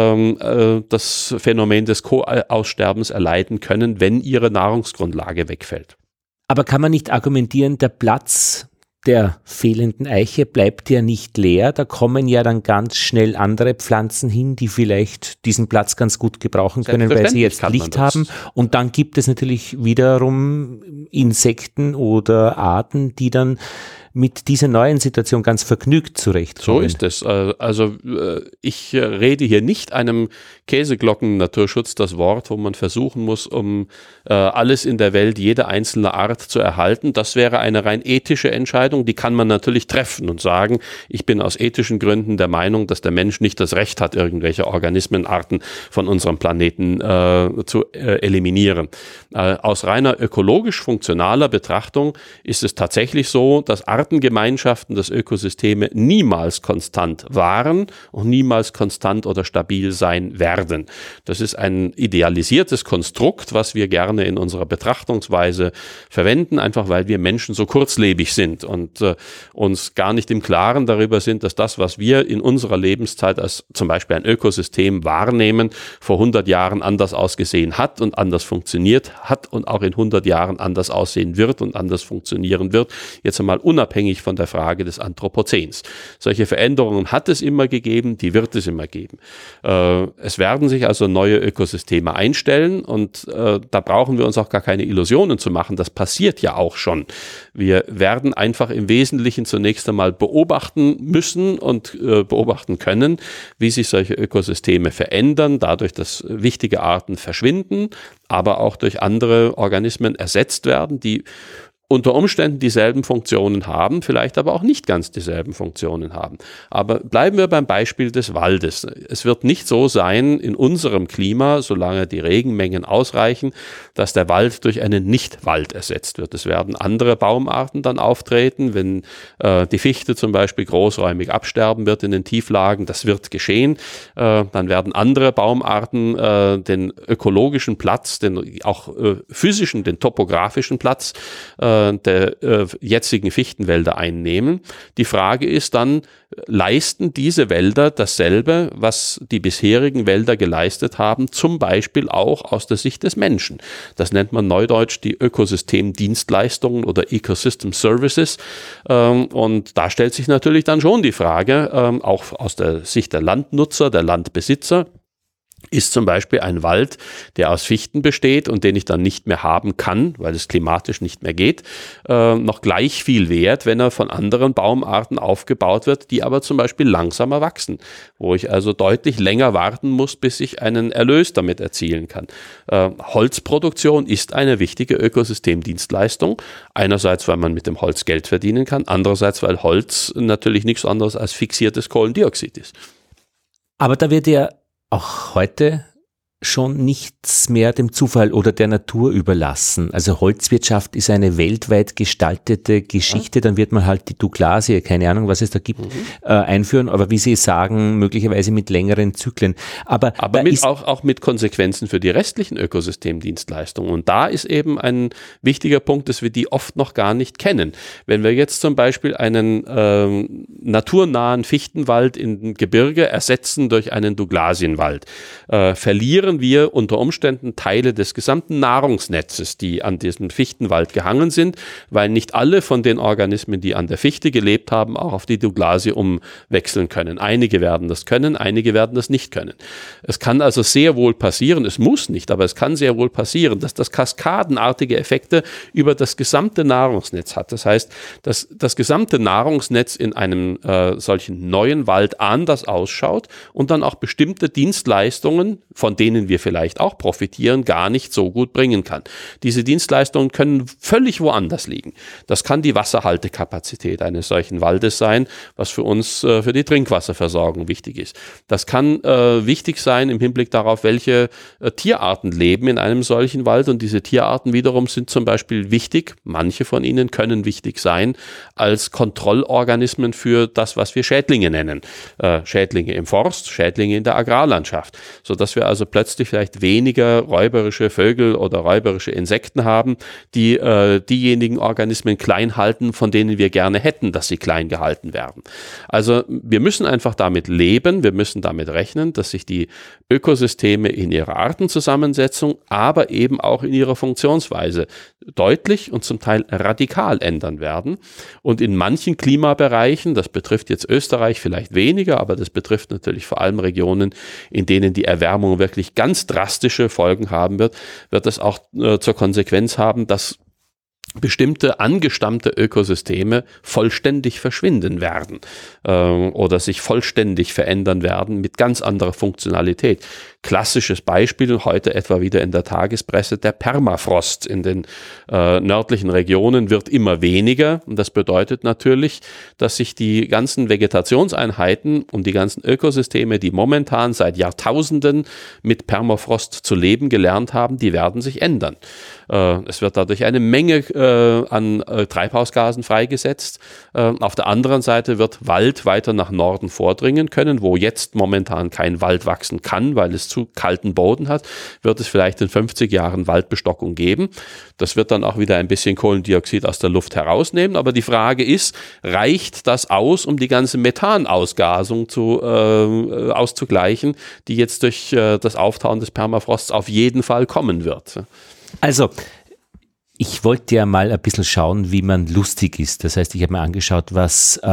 das Phänomen des Ko-Aussterbens erleiden können, wenn ihre Nahrungsgrundlage wegfällt. Aber kann man nicht argumentieren, der Platz der fehlenden Eiche bleibt ja nicht leer, da kommen ja dann ganz schnell andere Pflanzen hin, die vielleicht diesen Platz ganz gut gebrauchen können, weil sie jetzt Licht haben. Und dann gibt es natürlich wiederum Insekten oder Arten, die dann mit dieser neuen Situation ganz vergnügt zurechtkommen. So ist es. Also ich rede hier nicht einem Käseglocken-Naturschutz das Wort, wo man versuchen muss, um alles in der Welt, jede einzelne Art zu erhalten. Das wäre eine rein ethische Entscheidung, die kann man natürlich treffen und sagen, ich bin aus ethischen Gründen der Meinung, dass der Mensch nicht das Recht hat, irgendwelche Organismenarten von unserem Planeten zu eliminieren. Aus reiner ökologisch-funktionaler Betrachtung ist es tatsächlich so, dass Artengemeinschaften, dass Ökosysteme niemals konstant waren und niemals konstant oder stabil sein werden. Das ist ein idealisiertes Konstrukt, was wir gerne in unserer Betrachtungsweise verwenden, einfach weil wir Menschen so kurzlebig sind und uns gar nicht im Klaren darüber sind, dass das, was wir in unserer Lebenszeit als zum Beispiel ein Ökosystem wahrnehmen, vor 100 Jahren anders ausgesehen hat und anders funktioniert hat und auch in 100 Jahren anders aussehen wird und anders funktionieren wird. Jetzt einmal unabhängig unabhängig von der Frage des Anthropozäns. Solche Veränderungen hat es immer gegeben, die wird es immer geben. Es werden sich also neue Ökosysteme einstellen und da brauchen wir uns auch gar keine Illusionen zu machen. Das passiert ja auch schon. Wir werden einfach im Wesentlichen zunächst einmal beobachten müssen und beobachten können, wie sich solche Ökosysteme verändern, dadurch, dass wichtige Arten verschwinden, aber auch durch andere Organismen ersetzt werden, die unter Umständen dieselben Funktionen haben, vielleicht aber auch nicht ganz dieselben Funktionen haben. Aber bleiben wir beim Beispiel des Waldes. Es wird nicht so sein in unserem Klima, solange die Regenmengen ausreichen, dass der Wald durch einen Nicht-Wald ersetzt wird. Es werden andere Baumarten dann auftreten, wenn die Fichte zum Beispiel großräumig absterben wird in den Tieflagen. Das wird geschehen. Dann werden andere Baumarten den ökologischen Platz, den auch physischen, den topografischen Platz der jetzigen Fichtenwälder einnehmen. Die Frage ist dann, leisten diese Wälder dasselbe, was die bisherigen Wälder geleistet haben, zum Beispiel auch aus der Sicht des Menschen? Das nennt man neudeutsch die Ökosystemdienstleistungen oder Ecosystem Services. Und da stellt sich natürlich dann schon die Frage, auch aus der Sicht der Landnutzer, der Landbesitzer, ist zum Beispiel ein Wald, der aus Fichten besteht und den ich dann nicht mehr haben kann, weil es klimatisch nicht mehr geht, noch gleich viel wert, wenn er von anderen Baumarten aufgebaut wird, die aber zum Beispiel langsamer wachsen, wo ich also deutlich länger warten muss, bis ich einen Erlös damit erzielen kann. Holzproduktion ist eine wichtige Ökosystemdienstleistung, einerseits, weil man mit dem Holz Geld verdienen kann, andererseits, weil Holz natürlich nichts anderes als fixiertes Kohlendioxid ist. Aber da wird ja auch heute schon nichts mehr dem Zufall oder der Natur überlassen. Also Holzwirtschaft ist eine weltweit gestaltete Geschichte, dann wird man halt die Douglasie, keine Ahnung, was es da gibt, einführen, aber wie Sie sagen, möglicherweise mit längeren Zyklen. Aber auch mit Konsequenzen für die restlichen Ökosystemdienstleistungen. Und da ist eben ein wichtiger Punkt, dass wir die oft noch gar nicht kennen. Wenn wir jetzt zum Beispiel einen naturnahen Fichtenwald im Gebirge ersetzen durch einen Douglasienwald, verlieren wir unter Umständen Teile des gesamten Nahrungsnetzes, die an diesem Fichtenwald gehangen sind, weil nicht alle von den Organismen, die an der Fichte gelebt haben, auch auf die Douglasie umwechseln können. Einige werden das können, einige werden das nicht können. Es kann also sehr wohl passieren, es muss nicht, aber es kann sehr wohl passieren, dass das kaskadenartige Effekte über das gesamte Nahrungsnetz hat. Das heißt, dass das gesamte Nahrungsnetz in einem solchen neuen Wald anders ausschaut und dann auch bestimmte Dienstleistungen, von denen wir vielleicht auch profitieren, gar nicht so gut bringen kann. Diese Dienstleistungen können völlig woanders liegen. Das kann die Wasserhaltekapazität eines solchen Waldes sein, was für uns für die Trinkwasserversorgung wichtig ist. Das kann wichtig sein im Hinblick darauf, welche Tierarten leben in einem solchen Wald, und diese Tierarten wiederum sind zum Beispiel wichtig, manche von ihnen können wichtig sein als Kontrollorganismen für das, was wir Schädlinge nennen. Schädlinge im Forst, Schädlinge in der Agrarlandschaft, sodass wir also plötzlich vielleicht weniger räuberische Vögel oder räuberische Insekten haben, die diejenigen Organismen klein halten, von denen wir gerne hätten, dass sie klein gehalten werden. Also wir müssen einfach damit leben, wir müssen damit rechnen, dass sich die Ökosysteme in ihrer Artenzusammensetzung, aber eben auch in ihrer Funktionsweise deutlich und zum Teil radikal ändern werden. Und in manchen Klimabereichen, das betrifft jetzt Österreich vielleicht weniger, aber das betrifft natürlich vor allem Regionen, in denen die Erwärmung wirklich ganz drastische Folgen haben wird das auch zur Konsequenz haben, dass bestimmte angestammte Ökosysteme vollständig verschwinden werden oder sich vollständig verändern werden mit ganz anderer Funktionalität. Klassisches Beispiel, heute etwa wieder in der Tagespresse, der Permafrost in den nördlichen Regionen wird immer weniger, und das bedeutet natürlich, dass sich die ganzen Vegetationseinheiten und die ganzen Ökosysteme, die momentan seit Jahrtausenden mit Permafrost zu leben gelernt haben, die werden sich ändern. Es wird dadurch eine Menge an Treibhausgasen freigesetzt. Auf der anderen Seite wird Wald weiter nach Norden vordringen können, wo jetzt momentan kein Wald wachsen kann, weil es zu kalten Boden hat, wird es vielleicht in 50 Jahren Waldbestockung geben. Das wird dann auch wieder ein bisschen Kohlendioxid aus der Luft herausnehmen, aber die Frage ist, reicht das aus, um die ganze Methanausgasung auszugleichen, die jetzt durch das Auftauen des Permafrosts auf jeden Fall kommen wird? Also, Ich wollte ja mal ein bisschen schauen, wie man lustig ist. Das heißt, ich habe mir angeschaut, was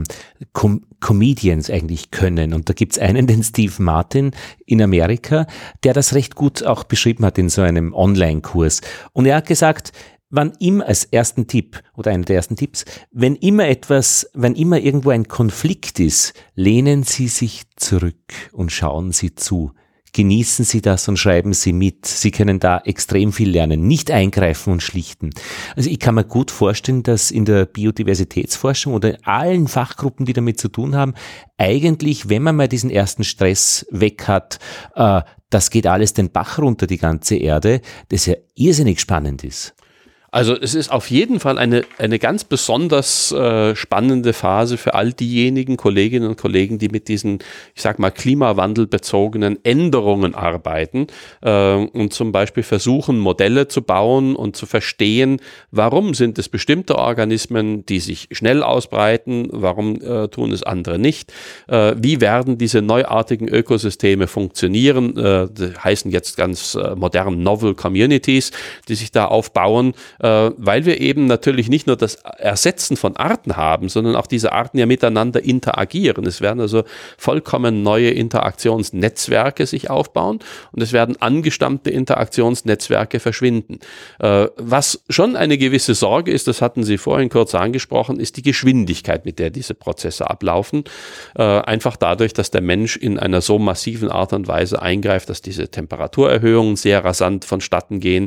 Comedians eigentlich können. Und da gibt's einen, den Steve Martin in Amerika, der das recht gut auch beschrieben hat in so einem Online-Kurs. Und er hat gesagt, wann immer als ersten Tipp oder einer der ersten Tipps, wenn immer irgendwo ein Konflikt ist, lehnen Sie sich zurück und schauen Sie zu. Genießen Sie das und schreiben Sie mit. Sie können da extrem viel lernen. Nicht eingreifen und schlichten. Also ich kann mir gut vorstellen, dass in der Biodiversitätsforschung oder in allen Fachgruppen, die damit zu tun haben, eigentlich, wenn man mal diesen ersten Stress weg hat, das geht alles den Bach runter, die ganze Erde, das ja irrsinnig spannend ist. Also es ist auf jeden Fall eine ganz besonders spannende Phase für all diejenigen Kolleginnen und Kollegen, die mit diesen, ich sag mal, klimawandelbezogenen Änderungen arbeiten und zum Beispiel versuchen, Modelle zu bauen und zu verstehen, warum sind es bestimmte Organismen, die sich schnell ausbreiten, warum tun es andere nicht, wie werden diese neuartigen Ökosysteme funktionieren, die heißen jetzt ganz modern Novel Communities, die sich da aufbauen, weil wir eben natürlich nicht nur das Ersetzen von Arten haben, sondern auch diese Arten ja miteinander interagieren. Es werden also vollkommen neue Interaktionsnetzwerke sich aufbauen und es werden angestammte Interaktionsnetzwerke verschwinden. Was schon eine gewisse Sorge ist, das hatten Sie vorhin kurz angesprochen, ist die Geschwindigkeit, mit der diese Prozesse ablaufen. Einfach dadurch, dass der Mensch in einer so massiven Art und Weise eingreift, dass diese Temperaturerhöhungen sehr rasant vonstatten gehen.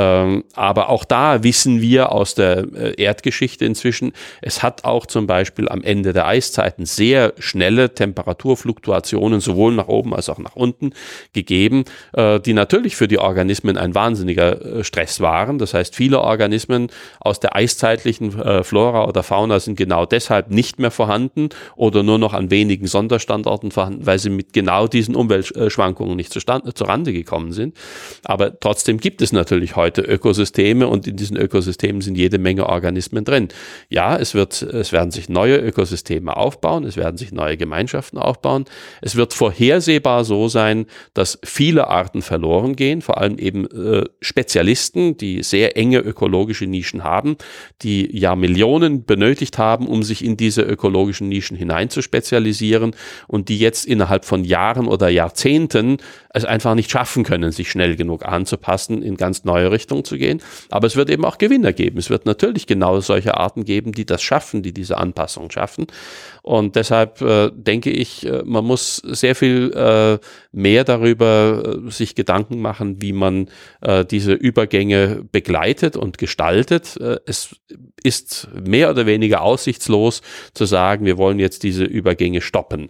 Aber auch da wissen wir aus der Erdgeschichte inzwischen, es hat auch zum Beispiel am Ende der Eiszeiten sehr schnelle Temperaturfluktuationen sowohl nach oben als auch nach unten gegeben, die natürlich für die Organismen ein wahnsinniger Stress waren. Das heißt, viele Organismen aus der eiszeitlichen Flora oder Fauna sind genau deshalb nicht mehr vorhanden oder nur noch an wenigen Sonderstandorten vorhanden, weil sie mit genau diesen Umweltschwankungen nicht zurande gekommen sind. Aber trotzdem gibt es natürlich heute Ökosysteme und in diesen Ökosystemen sind jede Menge Organismen drin. Ja, es werden sich neue Ökosysteme aufbauen, es werden sich neue Gemeinschaften aufbauen. Es wird vorhersehbar so sein, dass viele Arten verloren gehen, vor allem eben Spezialisten, die sehr enge ökologische Nischen haben, die Jahrmillionen benötigt haben, um sich in diese ökologischen Nischen hinein zu spezialisieren und die jetzt innerhalb von Jahren oder Jahrzehnten es einfach nicht schaffen können, sich schnell genug anzupassen, in ganz neue Richtungen zu gehen. Aber es wird eben auch Gewinner geben. Es wird natürlich genau solche Arten geben, die das schaffen, die diese Anpassung schaffen. Und deshalb denke ich, man muss sehr viel mehr darüber sich Gedanken machen, wie man diese Übergänge begleitet und gestaltet. Es ist mehr oder weniger aussichtslos zu sagen, wir wollen jetzt diese Übergänge stoppen.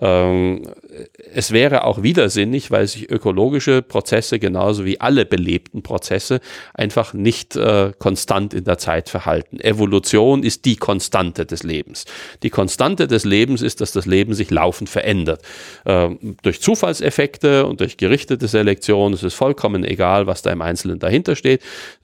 Es wäre auch widersinnig, weil sich ökologische Prozesse genauso wie alle belebten Prozesse einfach nicht konstant in der Zeit verhalten. Evolution ist die Konstante des Lebens. Die Konstante des Lebens ist, dass das Leben sich laufend verändert. Durch Zufallseffekte und durch gerichtete Selektion, es ist vollkommen egal, was da im Einzelnen dahinter steht.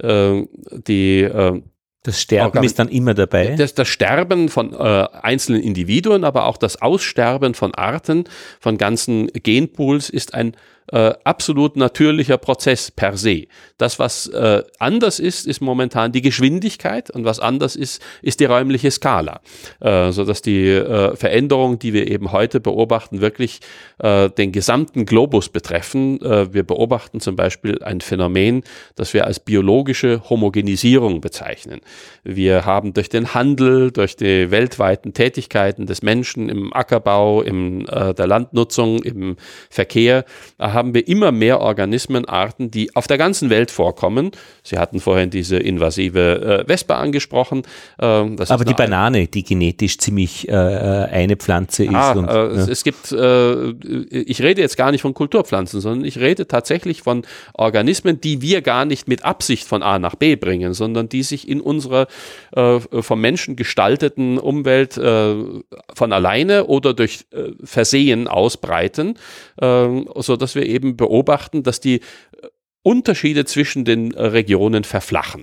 Das Sterben ist dann immer dabei? Das Sterben von einzelnen Individuen, aber auch das Aussterben von Arten, von ganzen Genpools ist ein absolut natürlicher Prozess per se. Das, was anders ist, ist momentan die Geschwindigkeit und was anders ist die räumliche Skala. Sodass die Veränderungen, die wir eben heute beobachten, wirklich den gesamten Globus betreffen. Wir beobachten zum Beispiel ein Phänomen, das wir als biologische Homogenisierung bezeichnen. Wir haben durch den Handel, durch die weltweiten Tätigkeiten des Menschen im Ackerbau, in der Landnutzung, im Verkehr, haben wir immer mehr Organismenarten, die auf der ganzen Welt vorkommen. Sie hatten vorhin diese invasive Wespe angesprochen. Aber die Banane, die genetisch ziemlich eine Pflanze ist. Es gibt, ich rede jetzt gar nicht von Kulturpflanzen, sondern ich rede tatsächlich von Organismen, die wir gar nicht mit Absicht von A nach B bringen, sondern die sich in unserer vom Menschen gestalteten Umwelt von alleine oder durch Versehen ausbreiten, sodass wir eben beobachten, dass die Unterschiede zwischen den Regionen verflachen.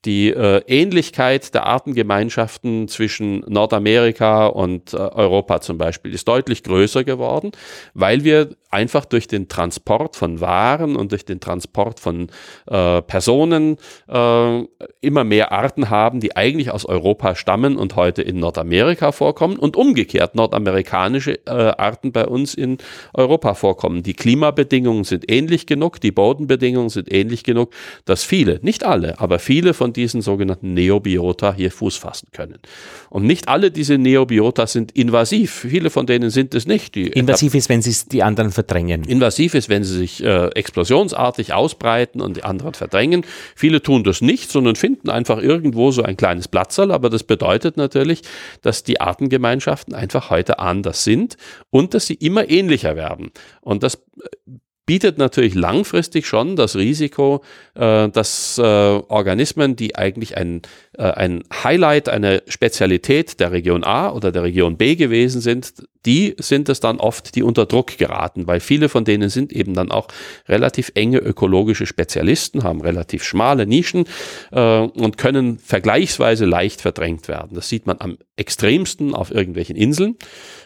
Die Ähnlichkeit der Artengemeinschaften zwischen Nordamerika und Europa zum Beispiel ist deutlich größer geworden, weil wir einfach durch den Transport von Waren und durch den Transport von Personen immer mehr Arten haben, die eigentlich aus Europa stammen und heute in Nordamerika vorkommen und umgekehrt nordamerikanische Arten bei uns in Europa vorkommen. Die Klimabedingungen sind ähnlich genug, die Bodenbedingungen sind ähnlich genug, dass viele, nicht alle, aber viele von diesen sogenannten Neobiota hier Fuß fassen können. Und nicht alle diese Neobiota sind invasiv. Viele von denen sind es nicht. Invasiv ist, wenn sie die anderen verdrängen. Invasiv ist, wenn sie sich explosionsartig ausbreiten und die anderen verdrängen. Viele tun das nicht, sondern finden einfach irgendwo so ein kleines Platzerl, aber das bedeutet natürlich, dass die Artengemeinschaften einfach heute anders sind und dass sie immer ähnlicher werden. Und das bietet natürlich langfristig schon das Risiko, dass Organismen, die eigentlich ein Highlight, eine Spezialität der Region A oder der Region B gewesen sind, die sind es dann oft, die unter Druck geraten, weil viele von denen sind eben dann auch relativ enge ökologische Spezialisten, haben relativ schmale Nischen und können vergleichsweise leicht verdrängt werden. Das sieht man am extremsten auf irgendwelchen Inseln,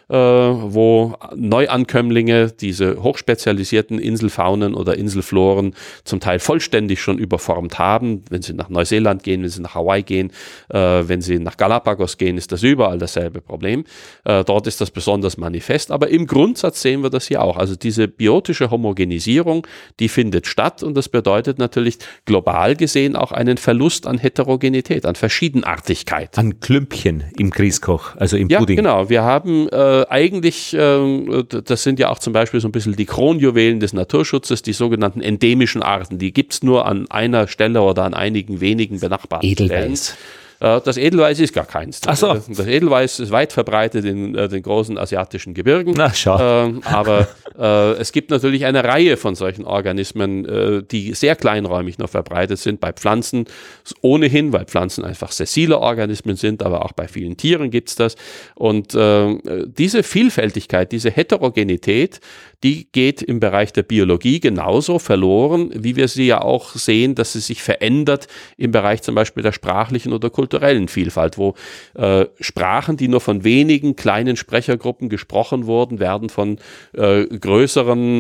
wo Neuankömmlinge diese hochspezialisierten Inselfaunen oder Inselfloren zum Teil vollständig schon überformt haben. Wenn sie nach Neuseeland gehen, wenn sie nach Hawaii gehen, wenn sie nach Galapagos gehen, ist das überall dasselbe Problem. Dort ist das besonders manifest, aber im Grundsatz sehen wir das hier auch. Also diese biotische Homogenisierung, die findet statt und das bedeutet natürlich global gesehen auch einen Verlust an Heterogenität, an Verschiedenartigkeit. An Klümpchen im Grießkoch, also im Pudding. Ja, genau. Wir haben eigentlich, das sind ja auch zum Beispiel so ein bisschen die Kronjuwelen des Naturschutzes, die sogenannten endemischen Arten. Die gibt es nur an einer Stelle oder an einigen wenigen benachbarten Edelweiß. Stellen. Das Edelweiß ist gar keins. Ach so. Das Edelweiß ist weit verbreitet in den großen asiatischen Gebirgen. Na, schau. Aber es gibt natürlich eine Reihe von solchen Organismen, die sehr kleinräumig noch verbreitet sind. Bei Pflanzen ohnehin, weil Pflanzen einfach sessile Organismen sind, aber auch bei vielen Tieren gibt es das. Und diese Vielfältigkeit, diese Heterogenität, die geht im Bereich der Biologie genauso verloren, wie wir sie ja auch sehen, dass sie sich verändert im Bereich zum Beispiel der sprachlichen oder kulturellen Vielfalt, wo Sprachen, die nur von wenigen kleinen Sprechergruppen gesprochen wurden, werden von größeren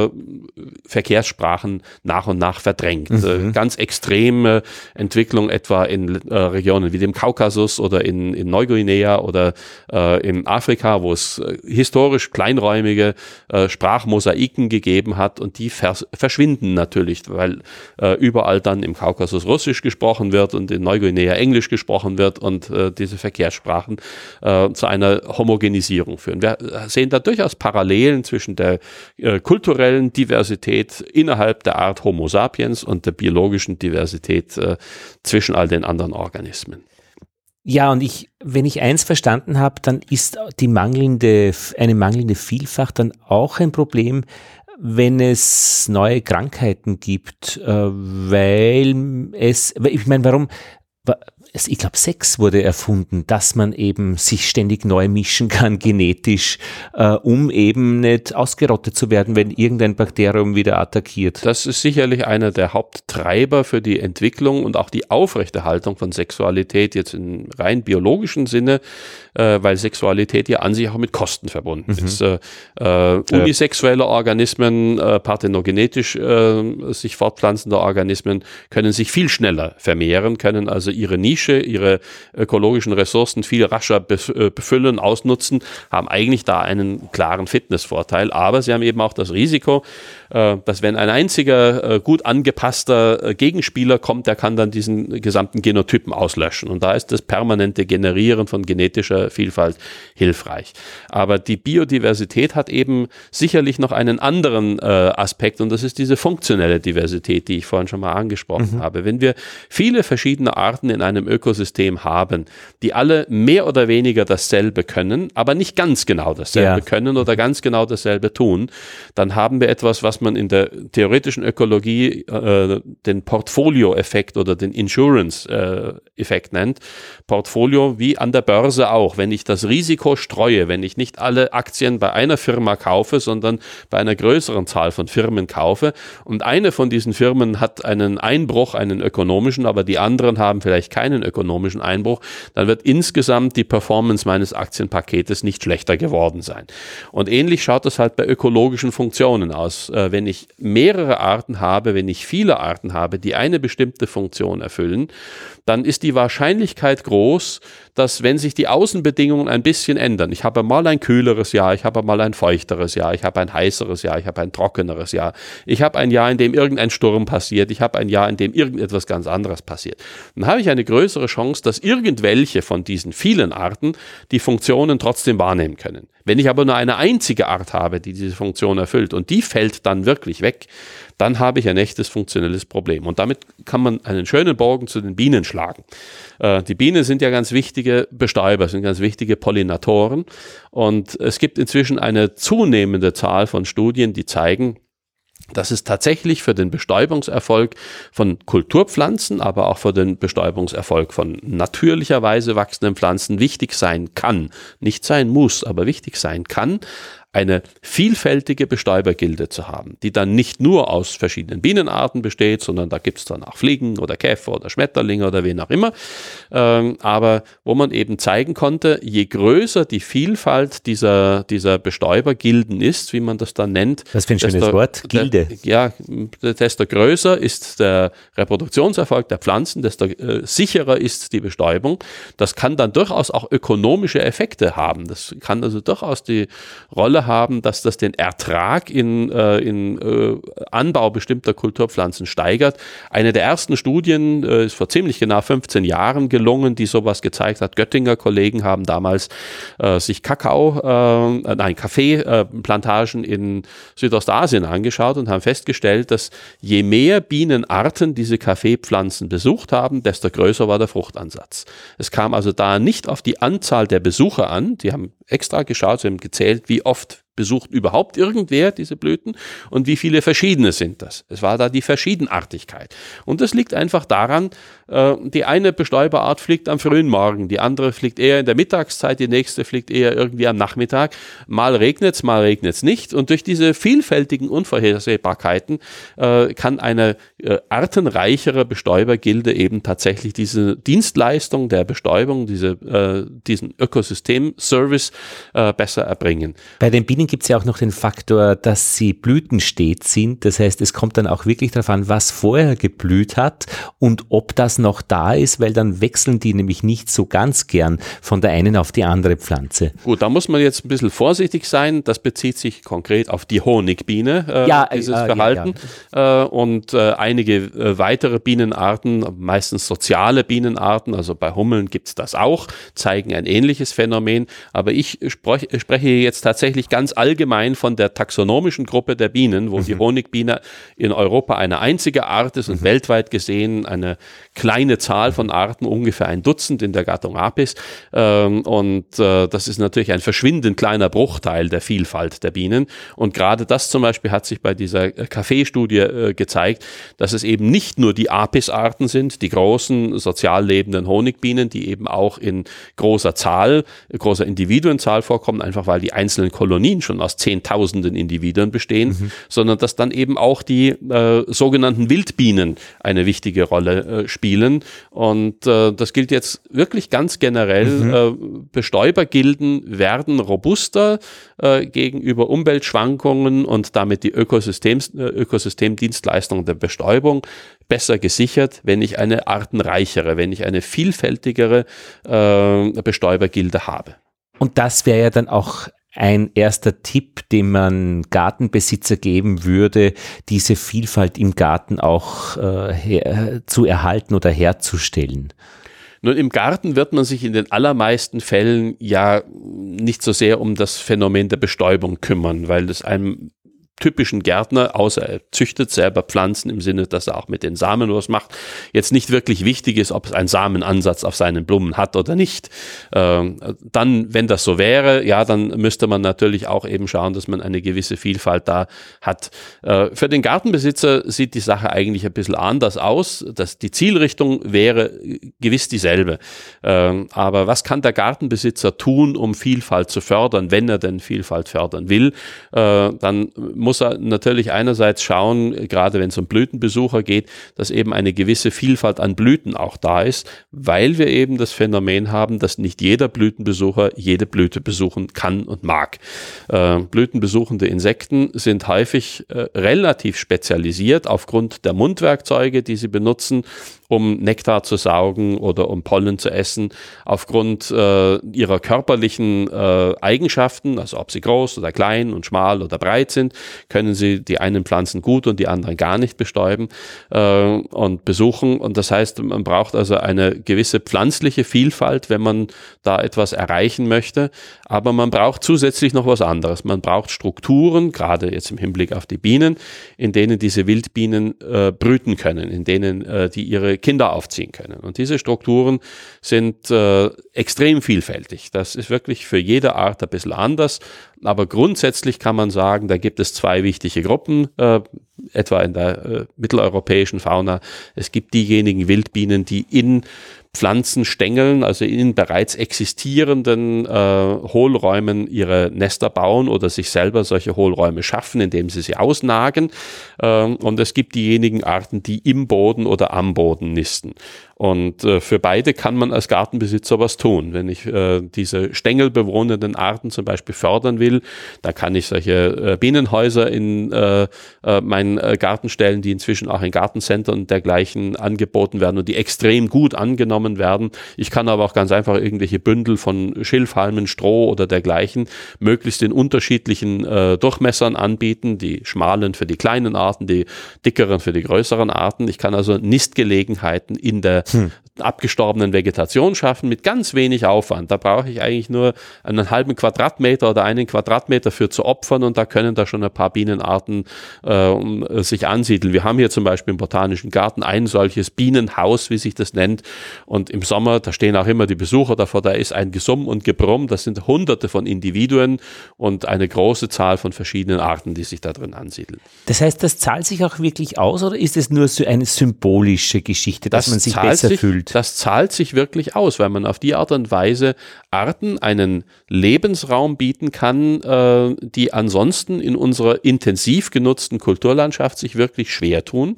Verkehrssprachen nach und nach verdrängt. Ganz extreme Entwicklung etwa in Regionen wie dem Kaukasus oder in Neuguinea oder in Afrika, wo es historisch kleinräumige Sprachmosaiken gegeben hat und die verschwinden natürlich, weil überall dann im Kaukasus Russisch gesprochen wird und in Neuguinea Englisch gesprochen wird und diese Verkehrssprachen zu einer Homogenisierung führen. Wir sehen da durchaus Parallelen zwischen der kulturellen Diversität innerhalb der Art Homo sapiens und der biologischen Diversität zwischen all den anderen Organismen. Ja, und wenn ich eins verstanden habe, dann ist eine mangelnde Vielfalt dann auch ein Problem, wenn es neue Krankheiten gibt, ich glaube, Sex wurde erfunden, dass man eben sich ständig neu mischen kann, genetisch, um eben nicht ausgerottet zu werden, wenn irgendein Bakterium wieder attackiert. Das ist sicherlich einer der Haupttreiber für die Entwicklung und auch die Aufrechterhaltung von Sexualität jetzt im rein biologischen Sinne, weil Sexualität ja an sich auch mit Kosten verbunden ist. Unisexuelle Organismen, parthenogenetisch sich fortpflanzende Organismen können sich viel schneller vermehren, können also ihre Nische, ihre ökologischen Ressourcen viel rascher befüllen, ausnutzen, haben eigentlich da einen klaren Fitnessvorteil. Aber sie haben eben auch das Risiko, dass wenn ein einziger gut angepasster Gegenspieler kommt, der kann dann diesen gesamten Genotypen auslöschen. Und da ist das permanente Generieren von genetischer Vielfalt hilfreich. Aber die Biodiversität hat eben sicherlich noch einen anderen Aspekt und das ist diese funktionelle Diversität, die ich vorhin schon mal angesprochen habe. Wenn wir viele verschiedene Arten in einem Ökosystem haben, die alle mehr oder weniger dasselbe können, aber nicht ganz genau dasselbe können oder ganz genau dasselbe tun, dann haben wir etwas, was man in der theoretischen Ökologie den Portfolio-Effekt oder den Insurance-Effekt nennt. Portfolio wie an der Börse auch. Wenn ich das Risiko streue, wenn ich nicht alle Aktien bei einer Firma kaufe, sondern bei einer größeren Zahl von Firmen kaufe und eine von diesen Firmen hat einen Einbruch, einen ökonomischen, aber die anderen haben vielleicht keinen ökonomischen Einbruch, dann wird insgesamt die Performance meines Aktienpaketes nicht schlechter geworden sein. Und ähnlich schaut das halt bei ökologischen Funktionen aus. Wenn ich mehrere Arten habe, wenn ich viele Arten habe, die eine bestimmte Funktion erfüllen, dann ist die Wahrscheinlichkeit groß, dass wenn sich die Außenbedingungen ein bisschen ändern, ich habe mal ein kühleres Jahr, ich habe mal ein feuchteres Jahr, ich habe ein heißeres Jahr, ich habe ein trockeneres Jahr, ich habe ein Jahr, in dem irgendein Sturm passiert, ich habe ein Jahr, in dem irgendetwas ganz anderes passiert, dann habe ich eine größere Chance, dass irgendwelche von diesen vielen Arten die Funktionen trotzdem wahrnehmen können. Wenn ich aber nur eine einzige Art habe, die diese Funktion erfüllt und die fällt dann wirklich weg, dann habe ich ein echtes funktionelles Problem. Und damit kann man einen schönen Bogen zu den Bienen schlagen. Die Bienen sind ja ganz wichtige Bestäuber, sind ganz wichtige Pollinatoren. Und es gibt inzwischen eine zunehmende Zahl von Studien, die zeigen, dass es tatsächlich für den Bestäubungserfolg von Kulturpflanzen, aber auch für den Bestäubungserfolg von natürlicherweise wachsenden Pflanzen wichtig sein kann, nicht sein muss, aber wichtig sein kann, eine vielfältige Bestäubergilde zu haben, die dann nicht nur aus verschiedenen Bienenarten besteht, sondern da gibt es dann auch Fliegen oder Käfer oder Schmetterlinge oder wen auch immer, aber wo man eben zeigen konnte, je größer die Vielfalt dieser Bestäubergilden ist, wie man das dann nennt. Was für ein schönes Wort, Gilde. Desto größer ist der Reproduktionserfolg der Pflanzen, desto sicherer ist die Bestäubung. Das kann dann durchaus auch ökonomische Effekte haben. Das kann also durchaus die Rolle haben, dass das den Ertrag in Anbau bestimmter Kulturpflanzen steigert. Eine der ersten Studien ist vor ziemlich genau 15 Jahren gelungen, die sowas gezeigt hat. Göttinger Kollegen haben damals sich Kaffeeplantagen in Südostasien angeschaut und haben festgestellt, dass je mehr Bienenarten diese Kaffeepflanzen besucht haben, desto größer war der Fruchtansatz. Es kam also da nicht auf die Anzahl der Besucher an, die haben extra geschaut, sie haben gezählt, wie oft besucht überhaupt irgendwer diese Blüten und wie viele verschiedene sind das. Es war da die Verschiedenartigkeit. Und das liegt einfach daran, die eine Bestäuberart fliegt am frühen Morgen, die andere fliegt eher in der Mittagszeit, die nächste fliegt eher irgendwie am Nachmittag. Mal regnet's nicht. Und durch diese vielfältigen Unvorhersehbarkeiten kann eine artenreichere Bestäubergilde eben tatsächlich diese Dienstleistung der Bestäubung, diesen Ökosystem-Service besser erbringen. Bei den Bienen gibt es ja auch noch den Faktor, dass sie blütenstet sind. Das heißt, es kommt dann auch wirklich darauf an, was vorher geblüht hat und ob das noch da ist, weil dann wechseln die nämlich nicht so ganz gern von der einen auf die andere Pflanze. Gut, da muss man jetzt ein bisschen vorsichtig sein. Das bezieht sich konkret auf die Honigbiene, dieses Verhalten. Ja. Und einige weitere Bienenarten, meistens soziale Bienenarten, also bei Hummeln gibt es das auch, zeigen ein ähnliches Phänomen. Aber ich spreche jetzt tatsächlich ganz allgemein von der taxonomischen Gruppe der Bienen, wo die Honigbiene in Europa eine einzige Art ist und weltweit gesehen eine kleine Zahl von Arten, ungefähr ein Dutzend in der Gattung Apis. Das ist natürlich ein verschwindend kleiner Bruchteil der Vielfalt der Bienen. Und gerade das zum Beispiel hat sich bei dieser Kaffeestudie gezeigt, dass es eben nicht nur die Apis-Arten sind, die großen sozial lebenden Honigbienen, die eben auch in großer Individuenzahl vorkommen, einfach weil die einzelnen Kolonien schon aus Zehntausenden Individuen bestehen, sondern dass dann eben auch die sogenannten Wildbienen eine wichtige Rolle spielen. Und das gilt jetzt wirklich ganz generell. Bestäubergilden werden robuster gegenüber Umweltschwankungen und damit die Ökosystemdienstleistung der Bestäubung besser gesichert, wenn ich eine artenreichere, wenn ich eine vielfältigere Bestäubergilde habe. Und das wäre ja dann auch ein erster Tipp, den man Gartenbesitzer geben würde, diese Vielfalt im Garten auch zu erhalten oder herzustellen. Nun, im Garten wird man sich in den allermeisten Fällen ja nicht so sehr um das Phänomen der Bestäubung kümmern, weil es einem typischen Gärtner, außer er züchtet selber Pflanzen im Sinne, dass er auch mit den Samen was macht, jetzt nicht wirklich wichtig ist, ob es einen Samenansatz auf seinen Blumen hat oder nicht. Dann, wenn das so wäre, ja, dann müsste man natürlich auch eben schauen, dass man eine gewisse Vielfalt da hat. Für den Gartenbesitzer sieht die Sache eigentlich ein bisschen anders aus. Die Zielrichtung wäre gewiss dieselbe. Aber was kann der Gartenbesitzer tun, um Vielfalt zu fördern, wenn er denn Vielfalt fördern will? Dann muss er natürlich einerseits schauen, gerade wenn es um Blütenbesucher geht, dass eben eine gewisse Vielfalt an Blüten auch da ist, weil wir eben das Phänomen haben, dass nicht jeder Blütenbesucher jede Blüte besuchen kann und mag. Blütenbesuchende Insekten sind häufig relativ spezialisiert aufgrund der Mundwerkzeuge, die sie benutzen, um Nektar zu saugen oder um Pollen zu essen, aufgrund ihrer körperlichen Eigenschaften, also ob sie groß oder klein und schmal oder breit sind, können sie die einen Pflanzen gut und die anderen gar nicht bestäuben und besuchen. Und das heißt, man braucht also eine gewisse pflanzliche Vielfalt, wenn man da etwas erreichen möchte. Aber man braucht zusätzlich noch was anderes. Man braucht Strukturen, gerade jetzt im Hinblick auf die Bienen, in denen diese Wildbienen brüten können, in denen die ihre Kinder aufziehen können. Und diese Strukturen sind extrem vielfältig. Das ist wirklich für jede Art ein bisschen anders. Aber grundsätzlich kann man sagen, da gibt es zwei wichtige Gruppen, etwa in der mitteleuropäischen Fauna. Es gibt diejenigen Wildbienen, die in Pflanzenstängeln, also in bereits existierenden Hohlräumen ihre Nester bauen oder sich selber solche Hohlräume schaffen, indem sie ausnagen. Und es gibt diejenigen Arten, die im Boden oder am Boden nisten. Und für beide kann man als Gartenbesitzer was tun. Wenn ich diese stängelbewohnenden Arten zum Beispiel fördern will, dann kann ich solche Bienenhäuser in meinen Garten stellen, die inzwischen auch in Gartencentern und dergleichen angeboten werden und die extrem gut angenommen werden. Ich kann aber auch ganz einfach irgendwelche Bündel von Schilfhalmen, Stroh oder dergleichen möglichst in unterschiedlichen Durchmessern anbieten, die schmalen für die kleinen Arten, die dickeren für die größeren Arten. Ich kann also Nistgelegenheiten in der abgestorbenen Vegetation schaffen mit ganz wenig Aufwand. Da brauche ich eigentlich nur einen halben Quadratmeter oder einen Quadratmeter für zu opfern und da können da schon ein paar Bienenarten sich ansiedeln. Wir haben hier zum Beispiel im Botanischen Garten ein solches Bienenhaus, wie sich das nennt, und im Sommer, da stehen auch immer die Besucher davor, da ist ein Gesumm und Gebrumm, das sind Hunderte von Individuen und eine große Zahl von verschiedenen Arten, die sich da drin ansiedeln. Das heißt, das zahlt sich auch wirklich aus oder ist es nur so eine symbolische Geschichte, dass man sich besser fühlt? Das zahlt sich wirklich aus, weil man auf die Art und Weise Arten einen Lebensraum bieten kann, die ansonsten in unserer intensiv genutzten Kulturlandschaft sich wirklich schwer tun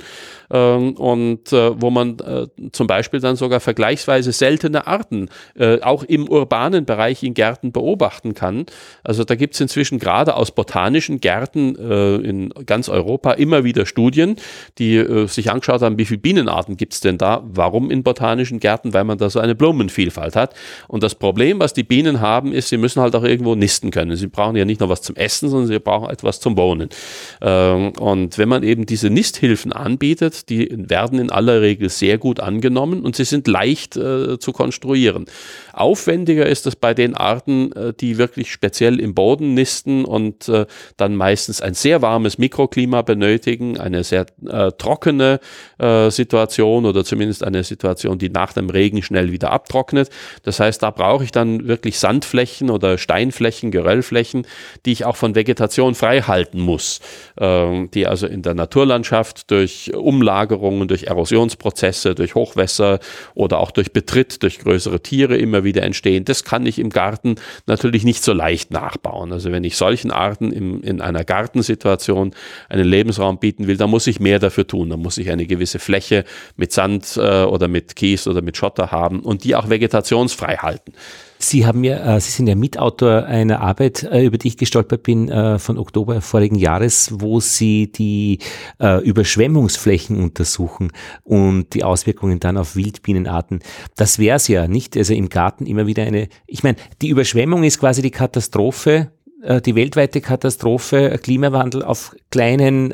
und wo man zum Beispiel dann sogar vergleichsweise seltene Arten auch im urbanen Bereich in Gärten beobachten kann. Also da gibt es inzwischen gerade aus botanischen Gärten in ganz Europa immer wieder Studien, die sich angeschaut haben, wie viele Bienenarten gibt es denn da, warum in botanischen Gärten, weil man da so eine Blumenvielfalt hat. Und das Problem, was die Bienen haben, ist, sie müssen halt auch irgendwo nisten können. Sie brauchen ja nicht nur was zum Essen, sondern sie brauchen etwas zum Wohnen. Und wenn man eben diese Nisthilfen anbietet, die werden in aller Regel sehr gut angenommen und sie sind leicht zu konstruieren. Aufwendiger ist es bei den Arten, die wirklich speziell im Boden nisten und dann meistens ein sehr warmes Mikroklima benötigen, eine sehr trockene Situation oder zumindest eine Situation, die nach dem Regen schnell wieder abtrocknet. Das heißt, da brauche ich dann wirklich Sandflächen oder Steinflächen, Geröllflächen, die ich auch von Vegetation frei halten muss, die also in der Naturlandschaft durch Umlagerungen, durch Erosionsprozesse, durch Hochwässer oder auch durch Betritt, durch größere Tiere immer wieder entstehen. Das kann ich im Garten natürlich nicht so leicht nachbauen. Also wenn ich solchen Arten in einer Gartensituation einen Lebensraum bieten will, dann muss ich mehr dafür tun. Dann muss ich eine gewisse Fläche mit Sand oder mit Kies oder mit Schotter haben und die auch vegetationsfrei halten. Sie sind ja Mitautor einer Arbeit, über die ich gestolpert bin, von Oktober vorigen Jahres, wo Sie die Überschwemmungsflächen untersuchen und die Auswirkungen dann auf Wildbienenarten. Das wäre es ja nicht, also im Garten immer wieder ich meine, die Überschwemmung ist quasi die Katastrophe, die weltweite Katastrophe, Klimawandel auf kleinen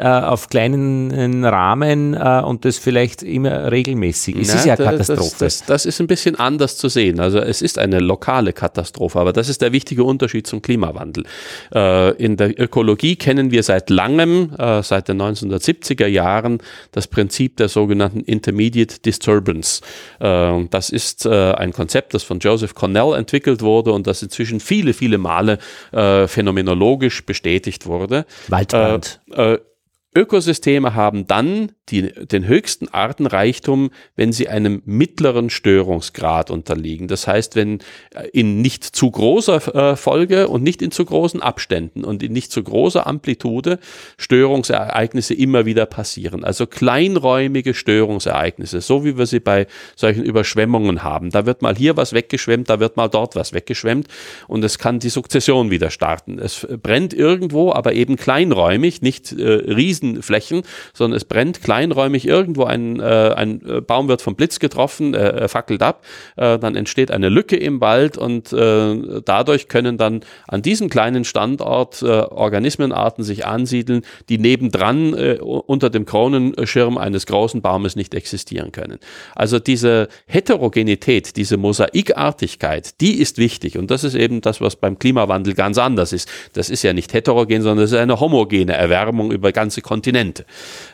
Rahmen und das vielleicht immer regelmäßig. Es ist ja eine Katastrophe. Das ist ein bisschen anders zu sehen. Also es ist eine lokale Katastrophe, aber das ist der wichtige Unterschied zum Klimawandel. In der Ökologie kennen wir seit langem, seit den 1970er Jahren, das Prinzip der sogenannten Intermediate Disturbance. Das ist ein Konzept, das von Joseph Cornell entwickelt wurde und das inzwischen viele, viele Male phänomenologisch bestätigt wurde. Waldbrand. Ökosysteme haben dann den höchsten Artenreichtum, wenn sie einem mittleren Störungsgrad unterliegen. Das heißt, wenn in nicht zu großer Folge und nicht in zu großen Abständen und in nicht zu großer Amplitude Störungsereignisse immer wieder passieren. Also kleinräumige Störungsereignisse, so wie wir sie bei solchen Überschwemmungen haben. Da wird mal hier was weggeschwemmt, da wird mal dort was weggeschwemmt und es kann die Sukzession wieder starten. Es brennt irgendwo, aber eben kleinräumig, nicht Riesenflächen, sondern es brennt kleinräumig irgendwo, ein Baum wird vom Blitz getroffen, fackelt ab, dann entsteht eine Lücke im Wald und dadurch können dann an diesem kleinen Standort Organismenarten sich ansiedeln, die nebendran unter dem Kronenschirm eines großen Baumes nicht existieren können. Also diese Heterogenität, diese Mosaikartigkeit, die ist wichtig und das ist eben das, was beim Klimawandel ganz anders ist. Das ist ja nicht heterogen, sondern es ist eine homogene Erwärmung über ganze Kontinente.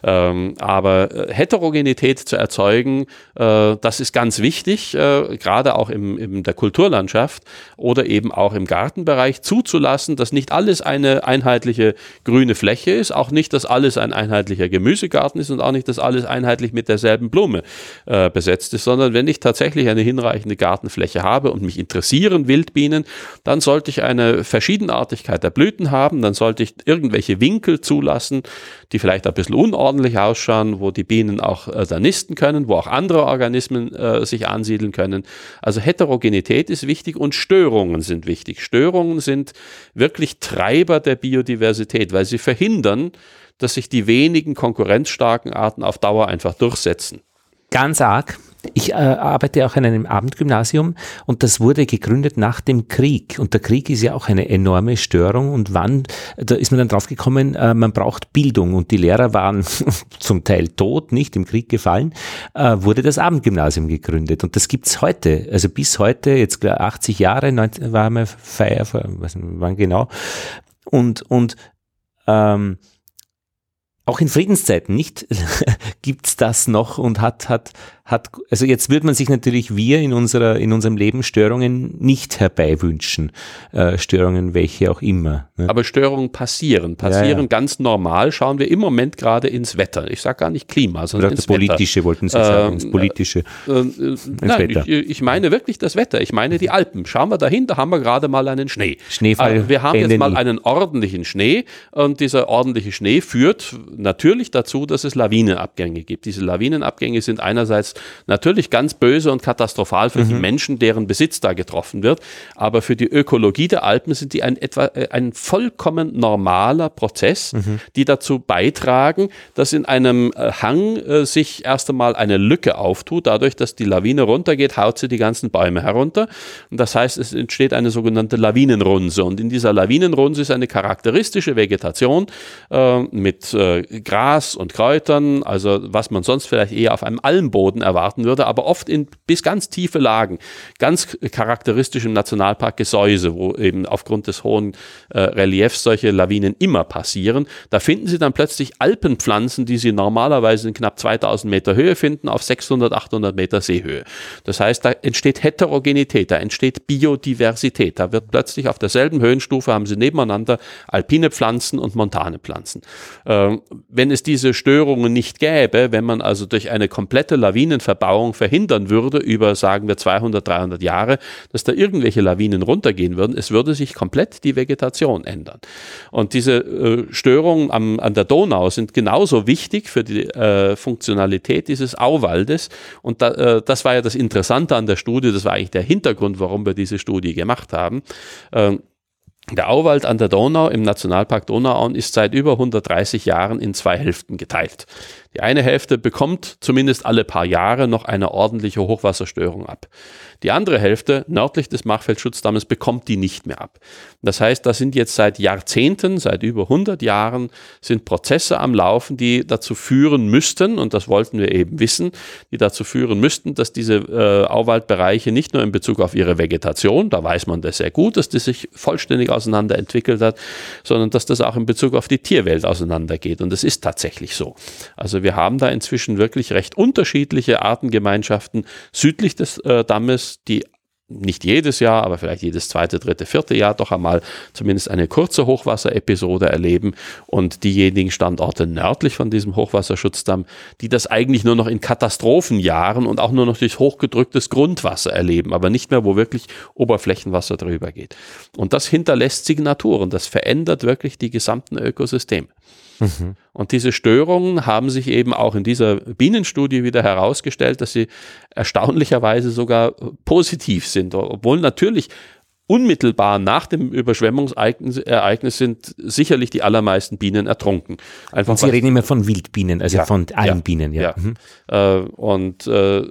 Aber Heterogenität zu erzeugen, das ist ganz wichtig, gerade auch in der Kulturlandschaft oder eben auch im Gartenbereich zuzulassen, dass nicht alles eine einheitliche grüne Fläche ist, auch nicht, dass alles ein einheitlicher Gemüsegarten ist und auch nicht, dass alles einheitlich mit derselben Blume besetzt ist, sondern wenn ich tatsächlich eine hinreichende Gartenfläche habe und mich interessieren Wildbienen, dann sollte ich eine Verschiedenartigkeit der Blüten haben, dann sollte ich irgendwelche Winkel zulassen, die vielleicht ein bisschen unordentlich ausschauen, wo die Bienen auch da nisten können, wo auch andere Organismen sich ansiedeln können. Also Heterogenität ist wichtig und Störungen sind wichtig. Störungen sind wirklich Treiber der Biodiversität, weil sie verhindern, dass sich die wenigen konkurrenzstarken Arten auf Dauer einfach durchsetzen. Ganz arg. Ich arbeite auch an einem Abendgymnasium und das wurde gegründet nach dem Krieg. Und der Krieg ist ja auch eine enorme Störung. Und da ist man dann drauf gekommen, man braucht Bildung. Und die Lehrer waren zum Teil tot, nicht im Krieg gefallen, wurde das Abendgymnasium gegründet. Und das gibt's heute, also bis heute, jetzt 80 Jahre, war mal Feier, wann genau. Und auch in Friedenszeiten nicht gibt's das noch und also jetzt wird man sich natürlich in unserem Leben Störungen nicht herbeiwünschen, Störungen welche auch immer. Ne? Aber Störungen passieren ganz normal. Schauen wir im Moment gerade ins Wetter. Ich sage gar nicht Klima, sondern ins Politische, Wetter. Wollten Sie sagen, ins Politische. Nein, ich meine wirklich das Wetter. Ich meine die Alpen. Schauen wir dahin, da haben wir gerade mal einen Schnee. Schneefall. Wir haben jetzt mal einen ordentlichen Schnee und dieser ordentliche Schnee führt natürlich dazu, dass es Lawinenabgänge gibt. Diese Lawinenabgänge sind einerseits natürlich ganz böse und katastrophal für die Menschen, deren Besitz da getroffen wird, aber für die Ökologie der Alpen sind die ein vollkommen normaler Prozess, die dazu beitragen, dass in einem Hang sich erst einmal eine Lücke auftut. Dadurch, dass die Lawine runtergeht, haut sie die ganzen Bäume herunter und das heißt, es entsteht eine sogenannte Lawinenrunse und in dieser Lawinenrunse ist eine charakteristische Vegetation mit Gras und Kräutern, also was man sonst vielleicht eher auf einem Almboden erwarten würde, aber oft bis ganz tiefe Lagen. Ganz charakteristisch im Nationalpark Gesäuse, wo eben aufgrund des hohen Reliefs solche Lawinen immer passieren. Da finden Sie dann plötzlich Alpenpflanzen, die Sie normalerweise in knapp 2000 Meter Höhe finden, auf 600, 800 Meter Seehöhe. Das heißt, da entsteht Heterogenität, da entsteht Biodiversität. Da wird plötzlich auf derselben Höhenstufe haben Sie nebeneinander alpine Pflanzen und montane Pflanzen. Wenn es diese Störungen nicht gäbe, wenn man also durch eine komplette Lawinenverbauung verhindern würde, über, sagen wir, 200, 300 Jahre, dass da irgendwelche Lawinen runtergehen würden, es würde sich komplett die Vegetation ändern. Und diese Störungen an der Donau sind genauso wichtig für die Funktionalität dieses Auwaldes. Und das war ja das Interessante an der Studie, das war eigentlich der Hintergrund, warum wir diese Studie gemacht haben. Der Auwald an der Donau im Nationalpark Donauauen ist seit über 130 Jahren in 2 Hälften geteilt. Die eine Hälfte bekommt zumindest alle paar Jahre noch eine ordentliche Hochwasserstörung ab. Die andere Hälfte, nördlich des Machfeldsschutzdammes, bekommt die nicht mehr ab. Das heißt, da sind jetzt seit Jahrzehnten, seit über 100 Jahren, sind Prozesse am Laufen, die dazu führen müssten, und das wollten wir eben wissen, die dazu führen müssten, dass diese Auwaldbereiche nicht nur in Bezug auf ihre Vegetation, da weiß man das sehr gut, dass die sich vollständig auseinander entwickelt hat, sondern dass das auch in Bezug auf die Tierwelt auseinandergeht. Und das ist tatsächlich so. Also wir haben da inzwischen wirklich recht unterschiedliche Artengemeinschaften südlich des Dammes, die nicht jedes Jahr, aber vielleicht jedes zweite, dritte, vierte Jahr doch einmal zumindest eine kurze Hochwasserepisode erleben, und diejenigen Standorte nördlich von diesem Hochwasserschutzdamm, die das eigentlich nur noch in Katastrophenjahren und auch nur noch durch hochgedrücktes Grundwasser erleben, aber nicht mehr, wo wirklich Oberflächenwasser drüber geht. Und das hinterlässt Signaturen, das verändert wirklich die gesamten Ökosysteme. Und diese Störungen haben sich eben auch in dieser Bienenstudie wieder herausgestellt, dass sie erstaunlicherweise sogar positiv sind, obwohl natürlich unmittelbar nach dem Überschwemmungsereignis sind sicherlich die allermeisten Bienen ertrunken. Einfach, und Sie reden immer von Wildbienen, also von allen Bienen. Ja. Und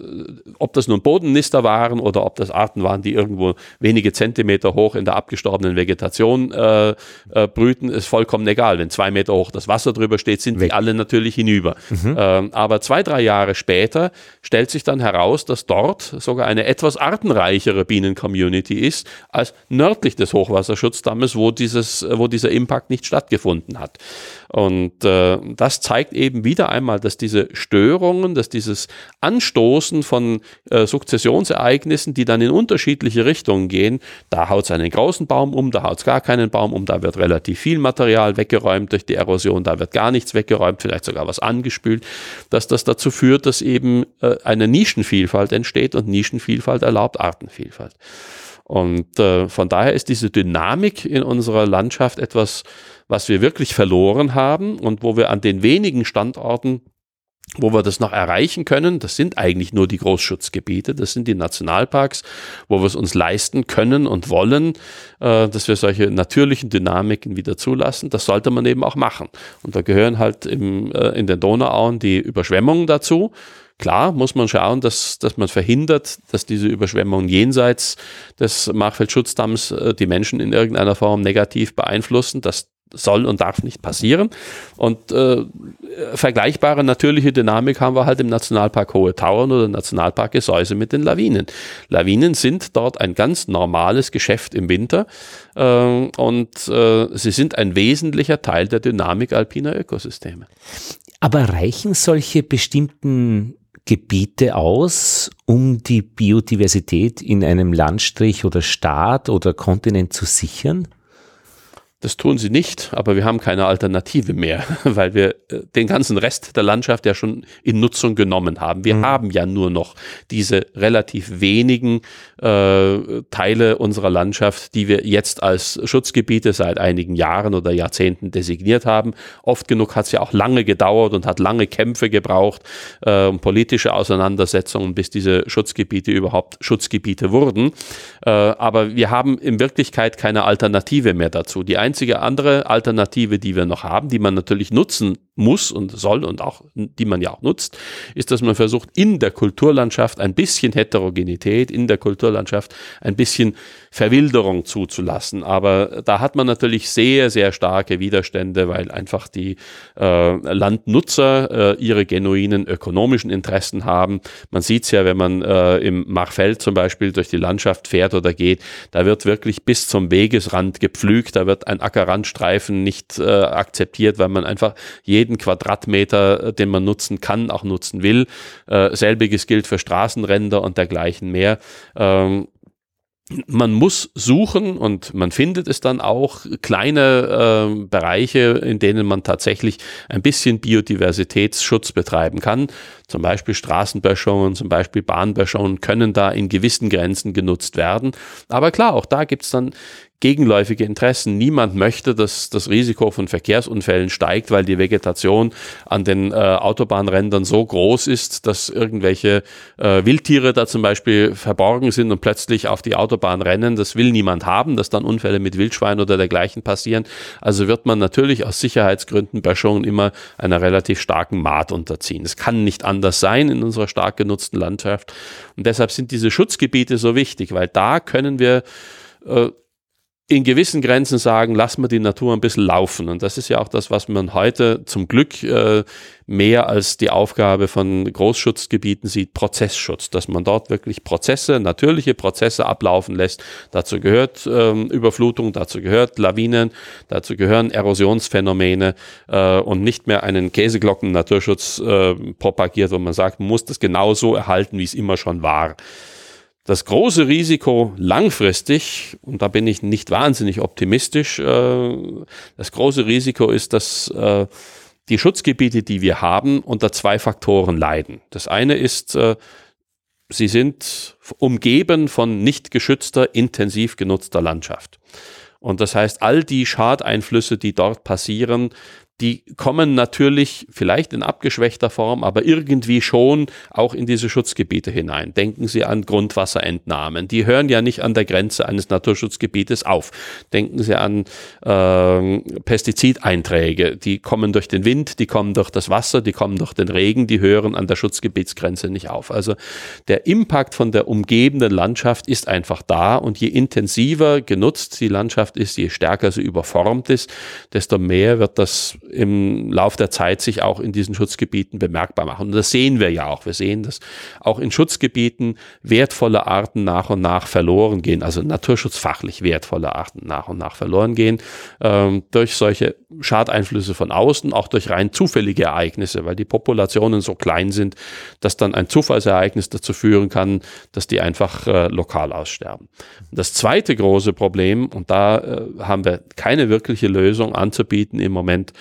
ob das nun Bodennister waren oder ob das Arten waren, die irgendwo wenige Zentimeter hoch in der abgestorbenen Vegetation brüten, ist vollkommen egal. Wenn 2 Meter hoch das Wasser drüber steht, sind die alle natürlich hinüber. Aber 2-3 Jahre später stellt sich dann heraus, dass dort sogar eine etwas artenreichere Bienen-Community ist, als nördlich des Hochwasserschutzdammes, wo dieser Impact nicht stattgefunden hat. Und das zeigt eben wieder einmal, dass diese Störungen, dass dieses Anstoßen von Sukzessionsereignissen, die dann in unterschiedliche Richtungen gehen, da haut es einen großen Baum um, da haut es gar keinen Baum um, da wird relativ viel Material weggeräumt durch die Erosion, da wird gar nichts weggeräumt, vielleicht sogar was angespült, dass das dazu führt, dass eben eine Nischenvielfalt entsteht, und Nischenvielfalt erlaubt Artenvielfalt. Und von daher ist diese Dynamik in unserer Landschaft etwas, was wir wirklich verloren haben und wo wir an den wenigen Standorten, wo wir das noch erreichen können, das sind eigentlich nur die Großschutzgebiete, das sind die Nationalparks, wo wir es uns leisten können und wollen, dass wir solche natürlichen Dynamiken wieder zulassen. Das sollte man eben auch machen. Und da gehören halt in den Donauauen die Überschwemmungen dazu. Klar muss man schauen, dass man verhindert, dass diese Überschwemmungen jenseits des Machfeldschutzdamms die Menschen in irgendeiner Form negativ beeinflussen. Das soll und darf nicht passieren. Und vergleichbare natürliche Dynamik haben wir halt im Nationalpark Hohe Tauern oder Nationalpark Gesäuse mit den Lawinen. Lawinen sind dort ein ganz normales Geschäft im Winter und sie sind ein wesentlicher Teil der Dynamik alpiner Ökosysteme. Aber reichen solche bestimmten Gebiete aus, um die Biodiversität in einem Landstrich oder Staat oder Kontinent zu sichern? Das tun sie nicht, aber wir haben keine Alternative mehr, weil wir den ganzen Rest der Landschaft ja schon in Nutzung genommen haben. Wir haben ja nur noch diese relativ wenigen Teile unserer Landschaft, die wir jetzt als Schutzgebiete seit einigen Jahren oder Jahrzehnten designiert haben. Oft genug hat es ja auch lange gedauert und hat lange Kämpfe gebraucht, politische Auseinandersetzungen, bis diese Schutzgebiete überhaupt Schutzgebiete wurden. Aber wir haben in Wirklichkeit keine Alternative mehr dazu. Die einzige andere Alternative, die wir noch haben, die man natürlich nutzen muss und soll und auch, die man ja auch nutzt, ist, dass man versucht, in der Kulturlandschaft ein bisschen Heterogenität, in der Kulturlandschaft ein bisschen Verwilderung zuzulassen. Aber da hat man natürlich sehr, sehr starke Widerstände, weil einfach die Landnutzer ihre genuinen ökonomischen Interessen haben. Man sieht es ja, wenn man im Machfeld zum Beispiel durch die Landschaft fährt oder geht, da wird wirklich bis zum Wegesrand gepflügt, da wird ein Ackerrandstreifen nicht akzeptiert, weil man einfach jeden Quadratmeter, den man nutzen kann, auch nutzen will. Selbiges gilt für Straßenränder und dergleichen mehr. Man muss suchen und man findet es dann auch, kleine Bereiche, in denen man tatsächlich ein bisschen Biodiversitätsschutz betreiben kann. Zum Beispiel Straßenböschungen, zum Beispiel Bahnböschungen können da in gewissen Grenzen genutzt werden. Aber klar, auch da gibt es dann gegenläufige Interessen. Niemand möchte, dass das Risiko von Verkehrsunfällen steigt, weil die Vegetation an den Autobahnrändern so groß ist, dass irgendwelche Wildtiere da zum Beispiel verborgen sind und plötzlich auf die Autobahn rennen. Das will niemand haben, dass dann Unfälle mit Wildschweinen oder dergleichen passieren. Also wird man natürlich aus Sicherheitsgründen Böschungen immer einer relativ starken Maat unterziehen. Es kann nicht anders sein in unserer stark genutzten Landschaft. Und deshalb sind diese Schutzgebiete so wichtig, weil da können wir in gewissen Grenzen sagen, lassen wir die Natur ein bisschen laufen. Und das ist ja auch das, was man heute zum Glück mehr als die Aufgabe von Großschutzgebieten sieht, Prozessschutz, dass man dort wirklich Prozesse, natürliche Prozesse ablaufen lässt. Dazu gehört Überflutung, dazu gehört Lawinen, dazu gehören Erosionsphänomene und nicht mehr einen Käseglocken-Naturschutz propagiert, wo man sagt, man muss das genau so erhalten, wie es immer schon war. Das große Risiko langfristig, und da bin ich nicht wahnsinnig optimistisch, das große Risiko ist, dass die Schutzgebiete, die wir haben, unter zwei Faktoren leiden. Das eine ist, sie sind umgeben von nicht geschützter, intensiv genutzter Landschaft. Und das heißt, all die Schadeinflüsse, die dort passieren, die kommen natürlich vielleicht in abgeschwächter Form, aber irgendwie schon auch in diese Schutzgebiete hinein. Denken Sie an Grundwasserentnahmen. Die hören ja nicht an der Grenze eines Naturschutzgebietes auf. Denken Sie an Pestizideinträge. Die kommen durch den Wind, die kommen durch das Wasser, die kommen durch den Regen, die hören an der Schutzgebietsgrenze nicht auf. Also der Impact von der umgebenden Landschaft ist einfach da und je intensiver genutzt die Landschaft ist, je stärker sie überformt ist, desto mehr wird das im Lauf der Zeit sich auch in diesen Schutzgebieten bemerkbar machen. Und das sehen wir ja auch. Wir sehen, dass auch in Schutzgebieten wertvolle Arten nach und nach verloren gehen, also naturschutzfachlich wertvolle Arten nach und nach verloren gehen, durch solche Schadeinflüsse von außen, auch durch rein zufällige Ereignisse, weil die Populationen so klein sind, dass dann ein Zufallsereignis dazu führen kann, dass die einfach lokal aussterben. Das zweite große Problem, und da haben wir keine wirkliche Lösung anzubieten im Moment,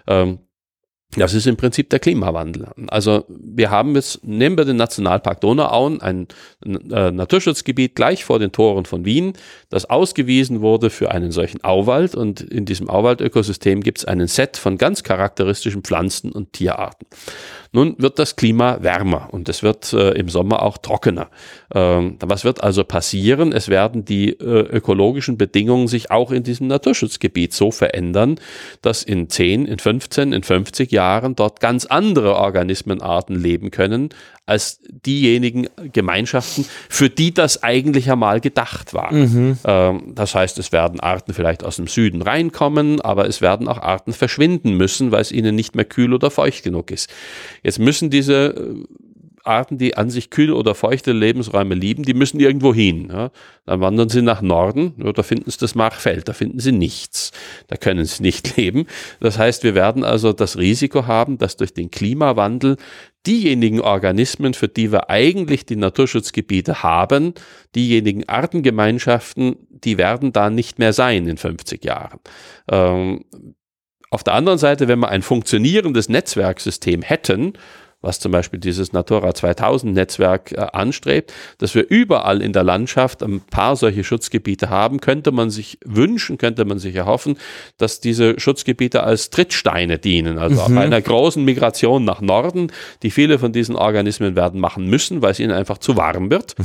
das ist im Prinzip der Klimawandel. Also wir haben jetzt, nehmen wir den Nationalpark Donauauen, ein Naturschutzgebiet gleich vor den Toren von Wien, das ausgewiesen wurde für einen solchen Auwald, und in diesem Auwaldökosystem gibt es einen Set von ganz charakteristischen Pflanzen- und Tierarten. Nun wird das Klima wärmer und es wird im Sommer auch trockener. Was wird also passieren? Es werden die ökologischen Bedingungen sich auch in diesem Naturschutzgebiet so verändern, dass in 10, in 15, in 50 Jahren dort ganz andere Organismenarten leben können, als diejenigen Gemeinschaften, für die das eigentlich einmal gedacht war. Das heißt, es werden Arten vielleicht aus dem Süden reinkommen, aber es werden auch Arten verschwinden müssen, weil es ihnen nicht mehr kühl oder feucht genug ist. Jetzt müssen diese Arten, die an sich kühle oder feuchte Lebensräume lieben, die müssen irgendwo hin. Ja. Dann wandern sie nach Norden, ja, da finden sie das Machfeld, da finden sie nichts. Da können sie nicht leben. Das heißt, wir werden also das Risiko haben, dass durch den Klimawandel diejenigen Organismen, für die wir eigentlich die Naturschutzgebiete haben, diejenigen Artengemeinschaften, die werden da nicht mehr sein in 50 Jahren. Auf der anderen Seite, wenn wir ein funktionierendes Netzwerksystem hätten, was zum Beispiel dieses Natura 2000 Netzwerk anstrebt, dass wir überall in der Landschaft ein paar solche Schutzgebiete haben, könnte man sich wünschen, könnte man sich erhoffen, dass diese Schutzgebiete als Trittsteine dienen, also auf einer großen Migration nach Norden, die viele von diesen Organismen werden machen müssen, weil es ihnen einfach zu warm wird.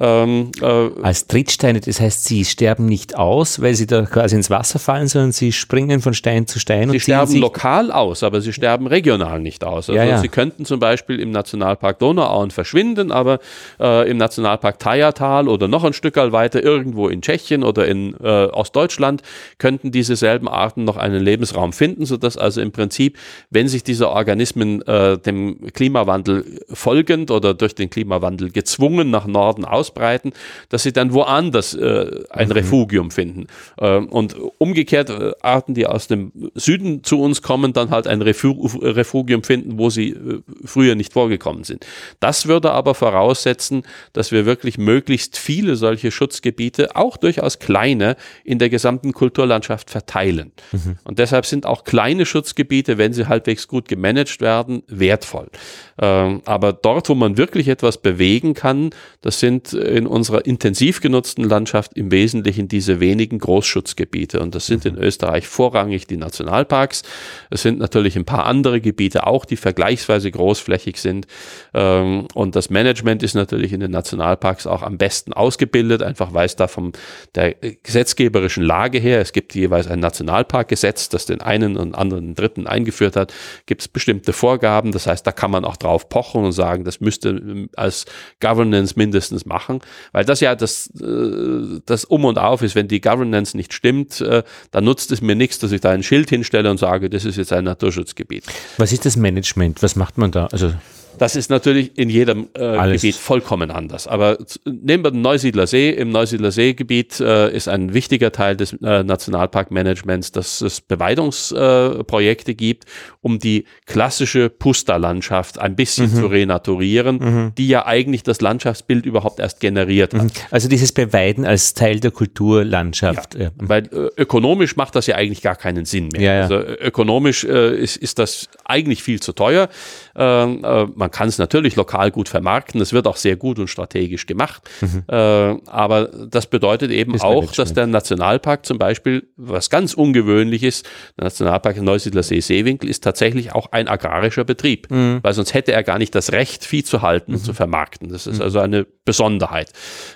Als Trittsteine, das heißt, sie sterben nicht aus, weil sie da quasi ins Wasser fallen, sondern sie springen von Stein zu Stein. Sie sterben lokal aus, aber sie sterben regional nicht aus. Also sie könnten zum Beispiel im Nationalpark Donauauen verschwinden, aber im Nationalpark Thayertal oder noch ein Stück weiter irgendwo in Tschechien oder in Ostdeutschland könnten diese selben Arten noch einen Lebensraum finden, sodass also im Prinzip, wenn sich diese Organismen dem Klimawandel folgend oder durch den Klimawandel gezwungen nach Norden ausbreiten, dass sie dann woanders ein Refugium finden. Und umgekehrt Arten, die aus dem Süden zu uns kommen, dann halt ein Refugium finden, wo sie früher früher nicht vorgekommen sind. Das würde aber voraussetzen, dass wir wirklich möglichst viele solche Schutzgebiete, auch durchaus kleine, in der gesamten Kulturlandschaft verteilen. Und deshalb sind auch kleine Schutzgebiete, wenn sie halbwegs gut gemanagt werden, wertvoll. Aber dort, wo man wirklich etwas bewegen kann, das sind in unserer intensiv genutzten Landschaft im Wesentlichen diese wenigen Großschutzgebiete. Und das sind in Österreich vorrangig die Nationalparks. Es sind natürlich ein paar andere Gebiete auch, die vergleichsweise großflächig sind. Und das Management ist natürlich in den Nationalparks auch am besten ausgebildet, einfach weil es da von der gesetzgeberischen Lage her, es gibt jeweils ein Nationalparkgesetz, das den einen und anderen dritten eingeführt hat, gibt es bestimmte Vorgaben. Das heißt, da kann man auch drauf pochen und sagen, das müsste als Governance mindestens machen, weil das ja das Um und Auf ist. Wenn die Governance nicht stimmt, dann nutzt es mir nichts, dass ich da ein Schild hinstelle und sage, das ist jetzt ein Naturschutzgebiet. Was ist das Management? Was macht man da? Also das ist natürlich in jedem Gebiet vollkommen anders. Aber nehmen wir den Neusiedler See. Im Neusiedler Seegebiet ist ein wichtiger Teil des Nationalparkmanagements, dass es Beweidungsprojekte gibt, um die klassische Pusta-Landschaft ein bisschen zu renaturieren, die ja eigentlich das Landschaftsbild überhaupt erst generiert hat. Also dieses Beweiden als Teil der Kulturlandschaft. Ja, weil ökonomisch macht das ja eigentlich gar keinen Sinn mehr. Ja. Also ökonomisch ist das eigentlich viel zu teuer. Man kann es natürlich lokal gut vermarkten, es wird auch sehr gut und strategisch gemacht, aber das bedeutet eben das auch, dass der Nationalpark zum Beispiel, was ganz ungewöhnlich ist, der Nationalpark Neusiedler See-Seewinkel ist tatsächlich auch ein agrarischer Betrieb, weil sonst hätte er gar nicht das Recht, Vieh zu halten und zu vermarkten. Das ist also eine Besonderheit.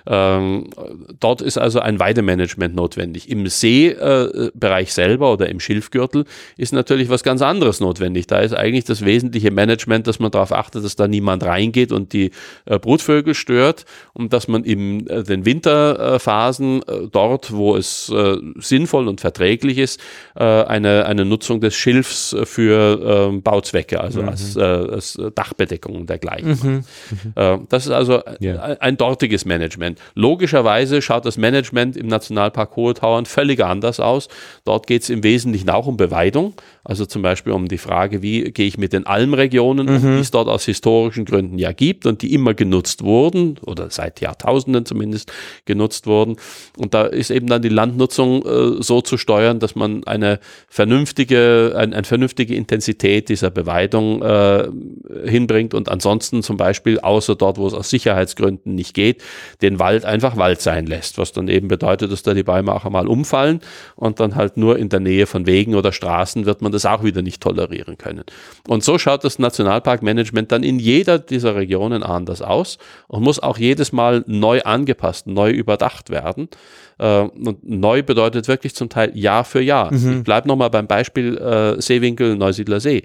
Dort ist also ein Weidemanagement notwendig. Im Seebereich selber oder im Schilfgürtel ist natürlich was ganz anderes notwendig. Da ist eigentlich das wesentliche Management, dass man darauf achtet, dass da niemand reingeht und die Brutvögel stört und dass man in den Winterphasen dort, wo es sinnvoll und verträglich ist, eine Nutzung des Schilfs für Bauzwecke, also als Dachbedeckung und dergleichen. Das ist also ein dortiges Management. Logischerweise schaut das Management im Nationalpark Hohe Tauern völlig anders aus. Dort geht es im Wesentlichen auch um Beweidung, also zum Beispiel um die Frage, wie gehe ich mit den Almregionen um, die es dort aus historischen Gründen ja gibt und die immer genutzt wurden oder seit Jahrtausenden zumindest genutzt wurden. Und da ist eben dann die Landnutzung so zu steuern, dass man eine vernünftige Intensität dieser Beweidung hinbringt und ansonsten zum Beispiel, außer dort, wo es aus Sicherheitsgründen nicht geht, den Wald einfach Wald sein lässt, was dann eben bedeutet, dass da die Bäume auch einmal umfallen und dann halt nur in der Nähe von Wegen oder Straßen wird man das auch wieder nicht tolerieren können. Und so schaut das Nationalparkmanagement dann in jeder dieser Regionen anders aus und muss auch jedes Mal neu angepasst, neu überdacht werden. Und neu bedeutet wirklich zum Teil Jahr für Jahr. Ich bleibe nochmal beim Beispiel Seewinkel, Neusiedler See.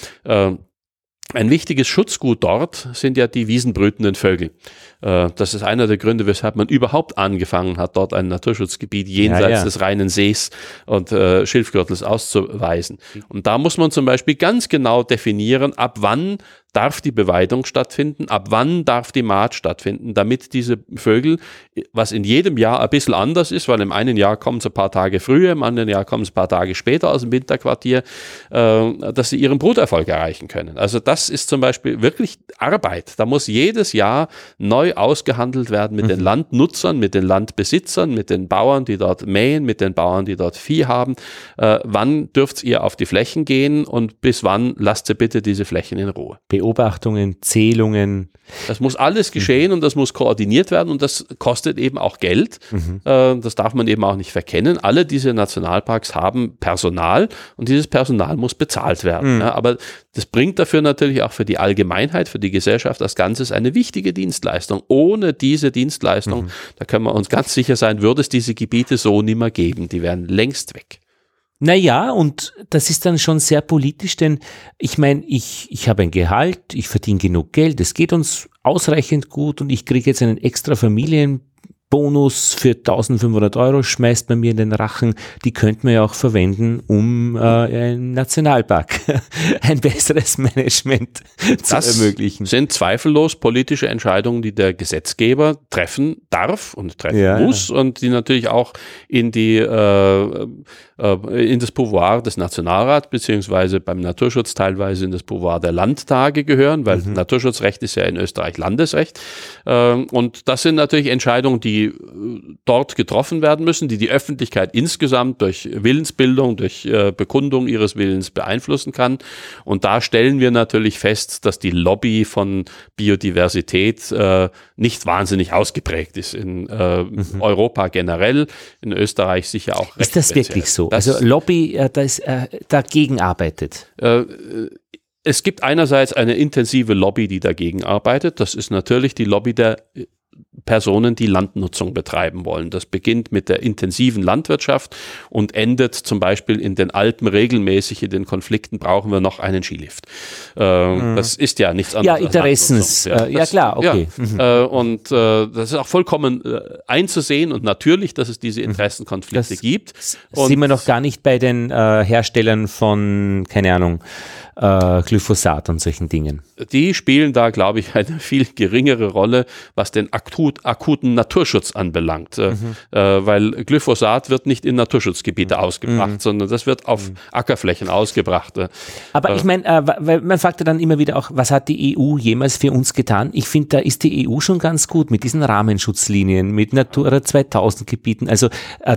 Ein wichtiges Schutzgut dort sind ja die wiesenbrütenden Vögel. Das ist einer der Gründe, weshalb man überhaupt angefangen hat, dort ein Naturschutzgebiet jenseits des reinen Sees und Schilfgürtels auszuweisen. Und da muss man zum Beispiel ganz genau definieren, ab wann darf die Beweidung stattfinden, ab wann darf die Mahd stattfinden, damit diese Vögel, was in jedem Jahr ein bisschen anders ist, weil im einen Jahr kommen sie ein paar Tage früher, im anderen Jahr kommen sie ein paar Tage später aus dem Winterquartier, dass sie ihren Bruterfolg erreichen können. Also das ist zum Beispiel wirklich Arbeit. Da muss jedes Jahr neu ausgehandelt werden mit den Landnutzern, mit den Landbesitzern, mit den Bauern, die dort mähen, mit den Bauern, die dort Vieh haben. Wann dürft ihr auf die Flächen gehen und bis wann lasst ihr bitte diese Flächen in Ruhe? Beobachtungen, Zählungen. Das muss alles geschehen und das muss koordiniert werden und das kostet eben auch Geld. Das darf man eben auch nicht verkennen. Alle diese Nationalparks haben Personal und dieses Personal muss bezahlt werden. Ja, aber das bringt dafür natürlich auch für die Allgemeinheit, für die Gesellschaft als Ganzes eine wichtige Dienstleistung. Ohne diese Dienstleistung, da können wir uns ganz sicher sein, würde es diese Gebiete so nicht mehr geben. Die wären längst weg. Naja, und das ist dann schon sehr politisch, denn ich meine, ich habe ein Gehalt, ich verdiene genug Geld, es geht uns ausreichend gut und ich kriege jetzt einen extra Bonus für 1.500 Euro schmeißt man mir in den Rachen, die könnte man ja auch verwenden, um im Nationalpark ein besseres Management zu ermöglichen. Das sind zweifellos politische Entscheidungen, die der Gesetzgeber treffen darf und treffen muss und die natürlich auch in das Pouvoir des Nationalrats beziehungsweise beim Naturschutz teilweise in das Pouvoir der Landtage gehören, weil Naturschutzrecht ist ja in Österreich Landesrecht. Und das sind natürlich Entscheidungen, die dort getroffen werden müssen, die Öffentlichkeit insgesamt durch Willensbildung, durch Bekundung ihres Willens beeinflussen kann. Und da stellen wir natürlich fest, dass die Lobby von Biodiversität nicht wahnsinnig ausgeprägt ist in Europa generell, in Österreich sicher auch recht. Ist das wirklich so? Also Lobby, das dagegen arbeitet? Es gibt einerseits eine intensive Lobby, die dagegen arbeitet. Das ist natürlich die Lobby der Personen, die Landnutzung betreiben wollen. Das beginnt mit der intensiven Landwirtschaft und endet zum Beispiel in den Alpen regelmäßig. In den Konflikten brauchen wir noch einen Skilift. Das ist ja nichts anderes. Ja, Interessens. Ja, klar, okay. Ja. Und das ist auch vollkommen einzusehen und natürlich, dass es diese Interessenkonflikte gibt. Und sind wir noch gar nicht bei den Herstellern von, keine Ahnung, Glyphosat und solchen Dingen. Die spielen da, glaube ich, eine viel geringere Rolle, was den akuten Naturschutz anbelangt. Weil Glyphosat wird nicht in Naturschutzgebiete ausgebracht, sondern das wird auf Ackerflächen ausgebracht. Aber ich meine, man fragt ja dann immer wieder auch, was hat die EU jemals für uns getan? Ich finde, da ist die EU schon ganz gut mit diesen Rahmenschutzlinien, mit Natura 2000 Gebieten. Also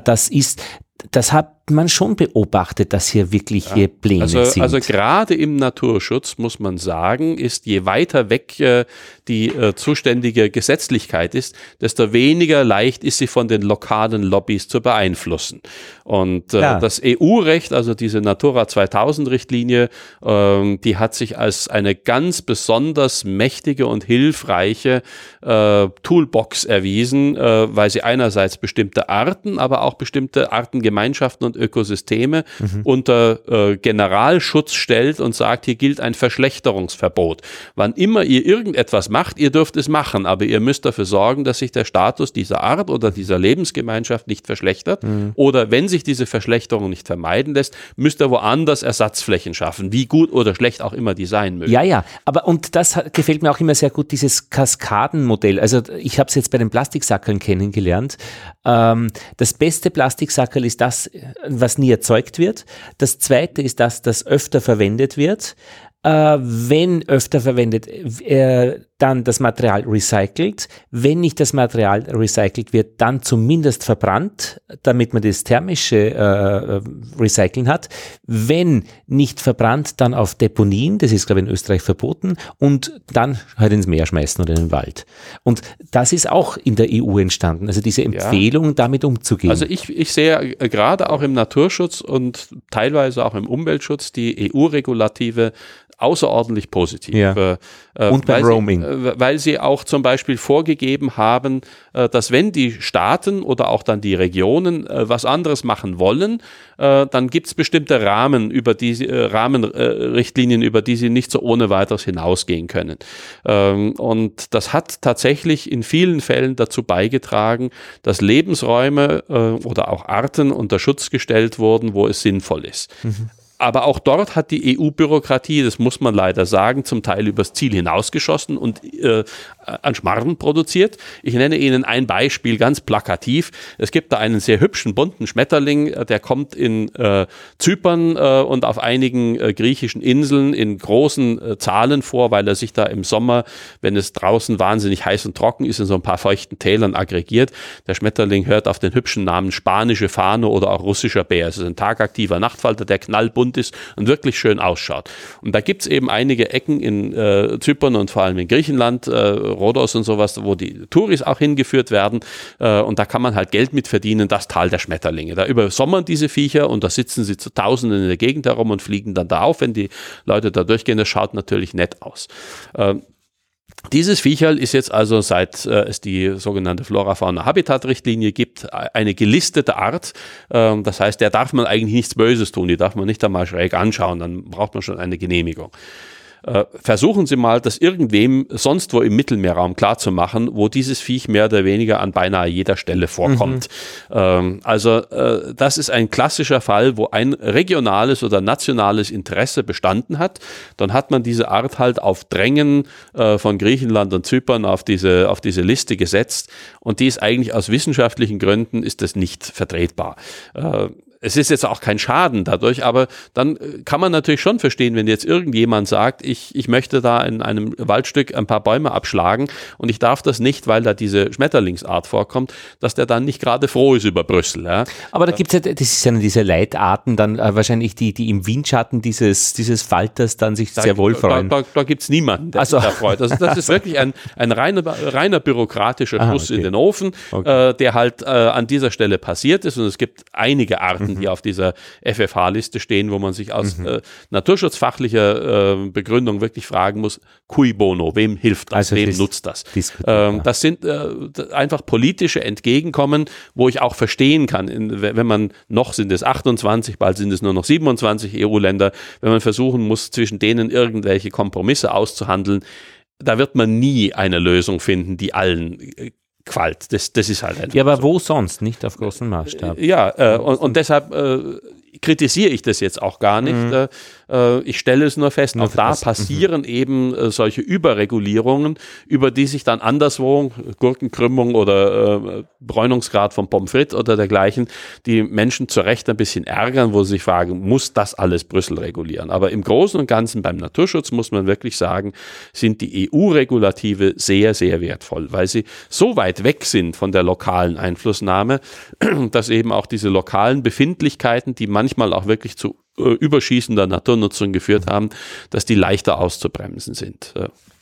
das hat man schon beobachtet, dass hier wirklich Pläne sind. Also gerade im Naturschutz muss man sagen, ist je weiter weg die zuständige Gesetzlichkeit ist, desto weniger leicht ist sie von den lokalen Lobbys zu beeinflussen. Und das EU-Recht, also diese Natura 2000 Richtlinie, die hat sich als eine ganz besonders mächtige und hilfreiche Toolbox erwiesen, weil sie einerseits bestimmte Arten, aber auch bestimmte Artengemeinschaften und Ökosysteme unter Generalschutz stellt und sagt, hier gilt ein Verschlechterungsverbot. Wann immer ihr irgendetwas macht, ihr dürft es machen, aber ihr müsst dafür sorgen, dass sich der Status dieser Art oder dieser Lebensgemeinschaft nicht verschlechtert. Oder wenn sich diese Verschlechterung nicht vermeiden lässt, müsst ihr woanders Ersatzflächen schaffen, wie gut oder schlecht auch immer die sein mögen. Ja, aber und das gefällt mir auch immer sehr gut, dieses Kaskadenmodell. Also ich habe es jetzt bei den Plastiksackeln kennengelernt. Das beste Plastiksackerl ist das, was nie erzeugt wird. Das zweite ist das öfter verwendet wird. Wenn öfter verwendet, dann das Material recycelt. Wenn nicht das Material recycelt wird, dann zumindest verbrannt, damit man das thermische Recyceln hat. Wenn nicht verbrannt, dann auf Deponien, das ist glaube ich in Österreich verboten, und dann halt ins Meer schmeißen oder in den Wald. Und das ist auch in der EU entstanden, also diese Empfehlung, damit umzugehen. Also ich sehe gerade auch im Naturschutz und teilweise auch im Umweltschutz die EU-Regulative außerordentlich positiv. Und beim Roaming. Weil sie auch zum Beispiel vorgegeben haben, dass wenn die Staaten oder auch dann die Regionen was anderes machen wollen, dann gibt es bestimmte Rahmenrichtlinien, über die sie nicht so ohne weiteres hinausgehen können. Und das hat tatsächlich in vielen Fällen dazu beigetragen, dass Lebensräume oder auch Arten unter Schutz gestellt wurden, wo es sinnvoll ist. Aber auch dort hat die EU-Bürokratie, das muss man leider sagen, zum Teil übers Ziel hinausgeschossen und an Schmarrn produziert. Ich nenne Ihnen ein Beispiel ganz plakativ. Es gibt da einen sehr hübschen, bunten Schmetterling, der kommt in Zypern und auf einigen griechischen Inseln in großen Zahlen vor, weil er sich da im Sommer, wenn es draußen wahnsinnig heiß und trocken ist, in so ein paar feuchten Tälern aggregiert. Der Schmetterling hört auf den hübschen Namen spanische Fahne oder auch russischer Bär. Es ist ein tagaktiver Nachtfalter, der knallbunt ist und wirklich schön ausschaut. Und da gibt es eben einige Ecken in Zypern und vor allem in Griechenland, Rhodos und sowas, wo die Touris auch hingeführt werden und da kann man halt Geld mit verdienen, das Tal der Schmetterlinge. Da übersommern diese Viecher und da sitzen sie zu Tausenden in der Gegend herum und fliegen dann da auf, wenn die Leute da durchgehen. Das schaut natürlich nett aus. Dieses Viecherl ist jetzt also, seit es die sogenannte Flora-Fauna-Habitat-Richtlinie gibt, eine gelistete Art. Das heißt, der darf man eigentlich nichts Böses tun, die darf man nicht einmal schräg anschauen, dann braucht man schon eine Genehmigung. versuchen Sie mal, das irgendwem sonst wo im Mittelmeerraum klarzumachen, wo dieses Viech mehr oder weniger an beinahe jeder Stelle vorkommt. Das ist ein klassischer Fall, wo ein regionales oder nationales Interesse bestanden hat. Dann hat man diese Art halt auf Drängen von Griechenland und Zypern auf diese Liste gesetzt, und die ist eigentlich aus wissenschaftlichen Gründen ist das nicht vertretbar. Es ist jetzt auch kein Schaden dadurch, aber dann kann man natürlich schon verstehen, wenn jetzt irgendjemand sagt, ich möchte da in einem Waldstück ein paar Bäume abschlagen und ich darf das nicht, weil da diese Schmetterlingsart vorkommt, dass der dann nicht gerade froh ist über Brüssel. Ja. Aber da gibt's ja, das ist ja diese Leitarten, dann wahrscheinlich die im Windschatten dieses Falters dann sich sehr wohl freuen. Da gibt's niemanden, der sich da freut. Also das ist wirklich ein reiner bürokratischer Schuss in den Ofen, der halt an dieser Stelle passiert ist, und es gibt einige Arten, die auf dieser FFH-Liste stehen, wo man sich aus naturschutzfachlicher Begründung wirklich fragen muss, cui bono, wem hilft das, wem nutzt das? Das sind einfach politische Entgegenkommen, wo ich auch verstehen kann, wenn man noch sind es 28, bald sind es nur noch 27 EU-Länder, wenn man versuchen muss, zwischen denen irgendwelche Kompromisse auszuhandeln, da wird man nie eine Lösung finden, die allen gefällt. Das ist halt einfach. Ja, aber so. Wo sonst? Nicht auf großen Maßstab. Ja, und deshalb kritisiere ich das jetzt auch gar nicht. Ich stelle es nur fest, auch da passieren eben solche Überregulierungen, über die sich dann anderswo, Gurkenkrümmung oder Bräunungsgrad von Pommes frites oder dergleichen, die Menschen zu Recht ein bisschen ärgern, wo sie sich fragen, muss das alles Brüssel regulieren? Aber im Großen und Ganzen beim Naturschutz muss man wirklich sagen, sind die EU-Regulative sehr, sehr wertvoll, weil sie so weit weg sind von der lokalen Einflussnahme, dass eben auch diese lokalen Befindlichkeiten, die manchmal auch wirklich zu überschießender Naturnutzung geführt haben, dass die leichter auszubremsen sind.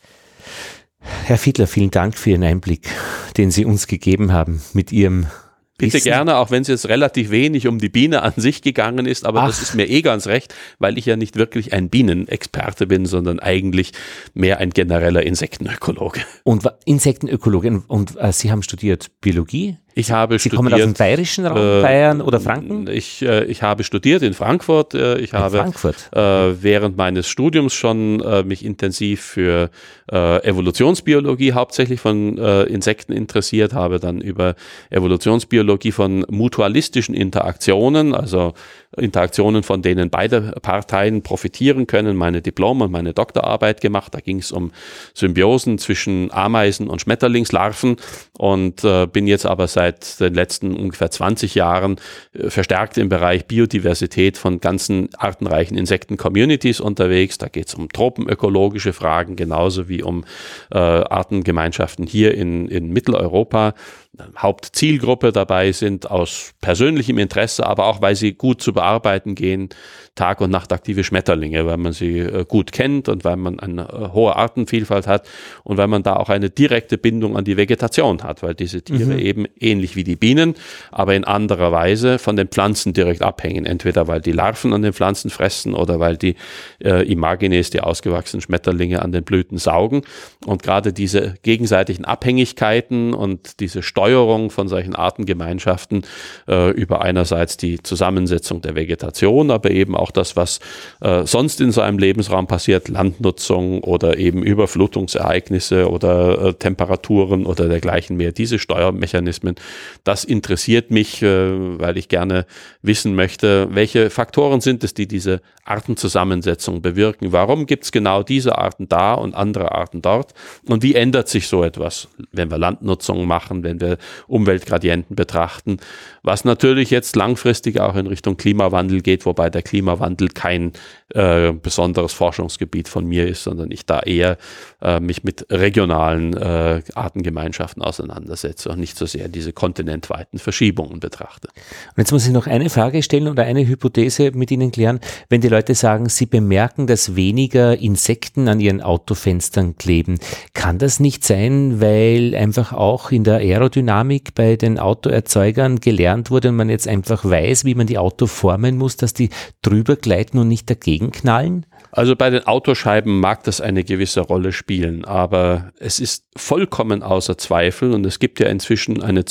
Herr Fiedler, vielen Dank für Ihren Einblick, den Sie uns gegeben haben mit Ihrem Bitte gerne, auch wenn es jetzt relativ wenig um die Biene an sich gegangen ist, aber das ist mir ganz recht, weil ich ja nicht wirklich ein Bienenexperte bin, sondern eigentlich mehr ein genereller Insektenökologe. Und Insektenökologe, und Sie haben studiert Biologie? Ich habe Sie kommen aus dem bayerischen Raum, Bayern oder Franken? Ich habe studiert in Frankfurt. Ich habe während meines Studiums schon mich intensiv für Evolutionsbiologie hauptsächlich von Insekten interessiert, habe dann über Evolutionsbiologie von mutualistischen Interaktionen, also Interaktionen, von denen beide Parteien profitieren können, meine Diplom- und meine Doktorarbeit gemacht. Da ging es um Symbiosen zwischen Ameisen und Schmetterlingslarven, und bin jetzt aber seit den letzten ungefähr 20 Jahren verstärkt im Bereich Biodiversität von ganzen artenreichen Insekten-Communities unterwegs. Da geht es um tropenökologische Fragen, genauso wie um Artengemeinschaften hier in Mitteleuropa. Hauptzielgruppe dabei sind aus persönlichem Interesse, aber auch, weil sie gut zu bearbeiten gehen, Tag- und Nachtaktive Schmetterlinge, weil man sie gut kennt und weil man eine hohe Artenvielfalt hat und weil man da auch eine direkte Bindung an die Vegetation hat, weil diese Tiere eben ähnlich wie die Bienen, aber in anderer Weise von den Pflanzen direkt abhängen, entweder weil die Larven an den Pflanzen fressen oder weil die Imagines, die ausgewachsenen Schmetterlinge, an den Blüten saugen, und gerade diese gegenseitigen Abhängigkeiten und diese Steuerung von solchen Artengemeinschaften über einerseits die Zusammensetzung der Vegetation, aber eben auch das, was sonst in so einem Lebensraum passiert, Landnutzung oder eben Überflutungsereignisse oder Temperaturen oder dergleichen mehr, diese Steuermechanismen, das interessiert mich, weil ich gerne wissen möchte, welche Faktoren sind es, die diese Artenzusammensetzung bewirken. Warum gibt es genau diese Arten da und andere Arten dort? Und wie ändert sich so etwas, wenn wir Landnutzung machen, wenn wir Umweltgradienten betrachten, was natürlich jetzt langfristig auch in Richtung Klimawandel geht, wobei der Klimawandel kein besonderes Forschungsgebiet von mir ist, sondern ich da eher mich mit regionalen Artengemeinschaften auseinandersetze und nicht so sehr diese kontinentweiten Verschiebungen betrachte. Und jetzt muss ich noch eine Frage stellen oder eine Hypothese mit Ihnen klären. Wenn die Leute sagen, sie bemerken, dass weniger Insekten an ihren Autofenstern kleben, kann das nicht sein, weil einfach auch in der Aerodynamik bei den Autoerzeugern gelernt wurde und man jetzt einfach weiß, wie man die Auto formen muss, dass die drüber gleiten und nicht dagegen knallen? Also bei den Autoscheiben mag das eine gewisse Rolle spielen, aber es ist vollkommen außer Zweifel, und es gibt ja inzwischen eine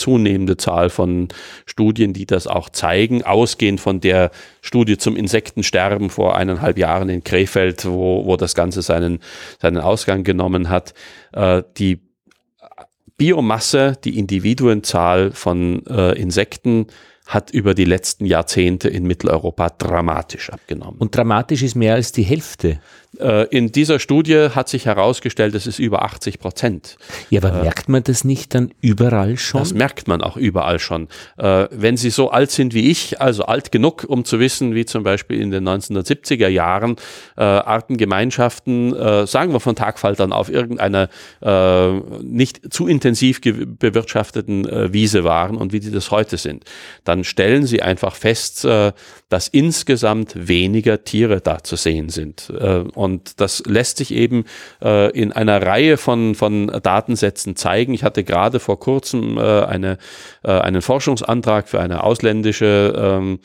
zunehmende Zahl von Studien, die das auch zeigen, ausgehend von der Studie zum Insektensterben vor 1,5 Jahren in Krefeld, wo das Ganze seinen Ausgang genommen hat. Die Biomasse, die Individuenzahl von Insekten hat über die letzten Jahrzehnte in Mitteleuropa dramatisch abgenommen. Und dramatisch ist mehr als die Hälfte. In dieser Studie hat sich herausgestellt, es ist über 80%. Ja, aber merkt man das nicht dann überall schon? Das merkt man auch überall schon. Wenn Sie so alt sind wie ich, also alt genug, um zu wissen, wie zum Beispiel in den 1970er Jahren Artengemeinschaften, sagen wir von Tagfaltern auf irgendeiner nicht zu intensiv bewirtschafteten Wiese waren und wie die das heute sind, dann stellen Sie einfach fest, dass insgesamt weniger Tiere da zu sehen sind. Und das lässt sich eben in einer Reihe von Datensätzen zeigen. Ich hatte gerade vor kurzem einen Forschungsantrag für eine ausländische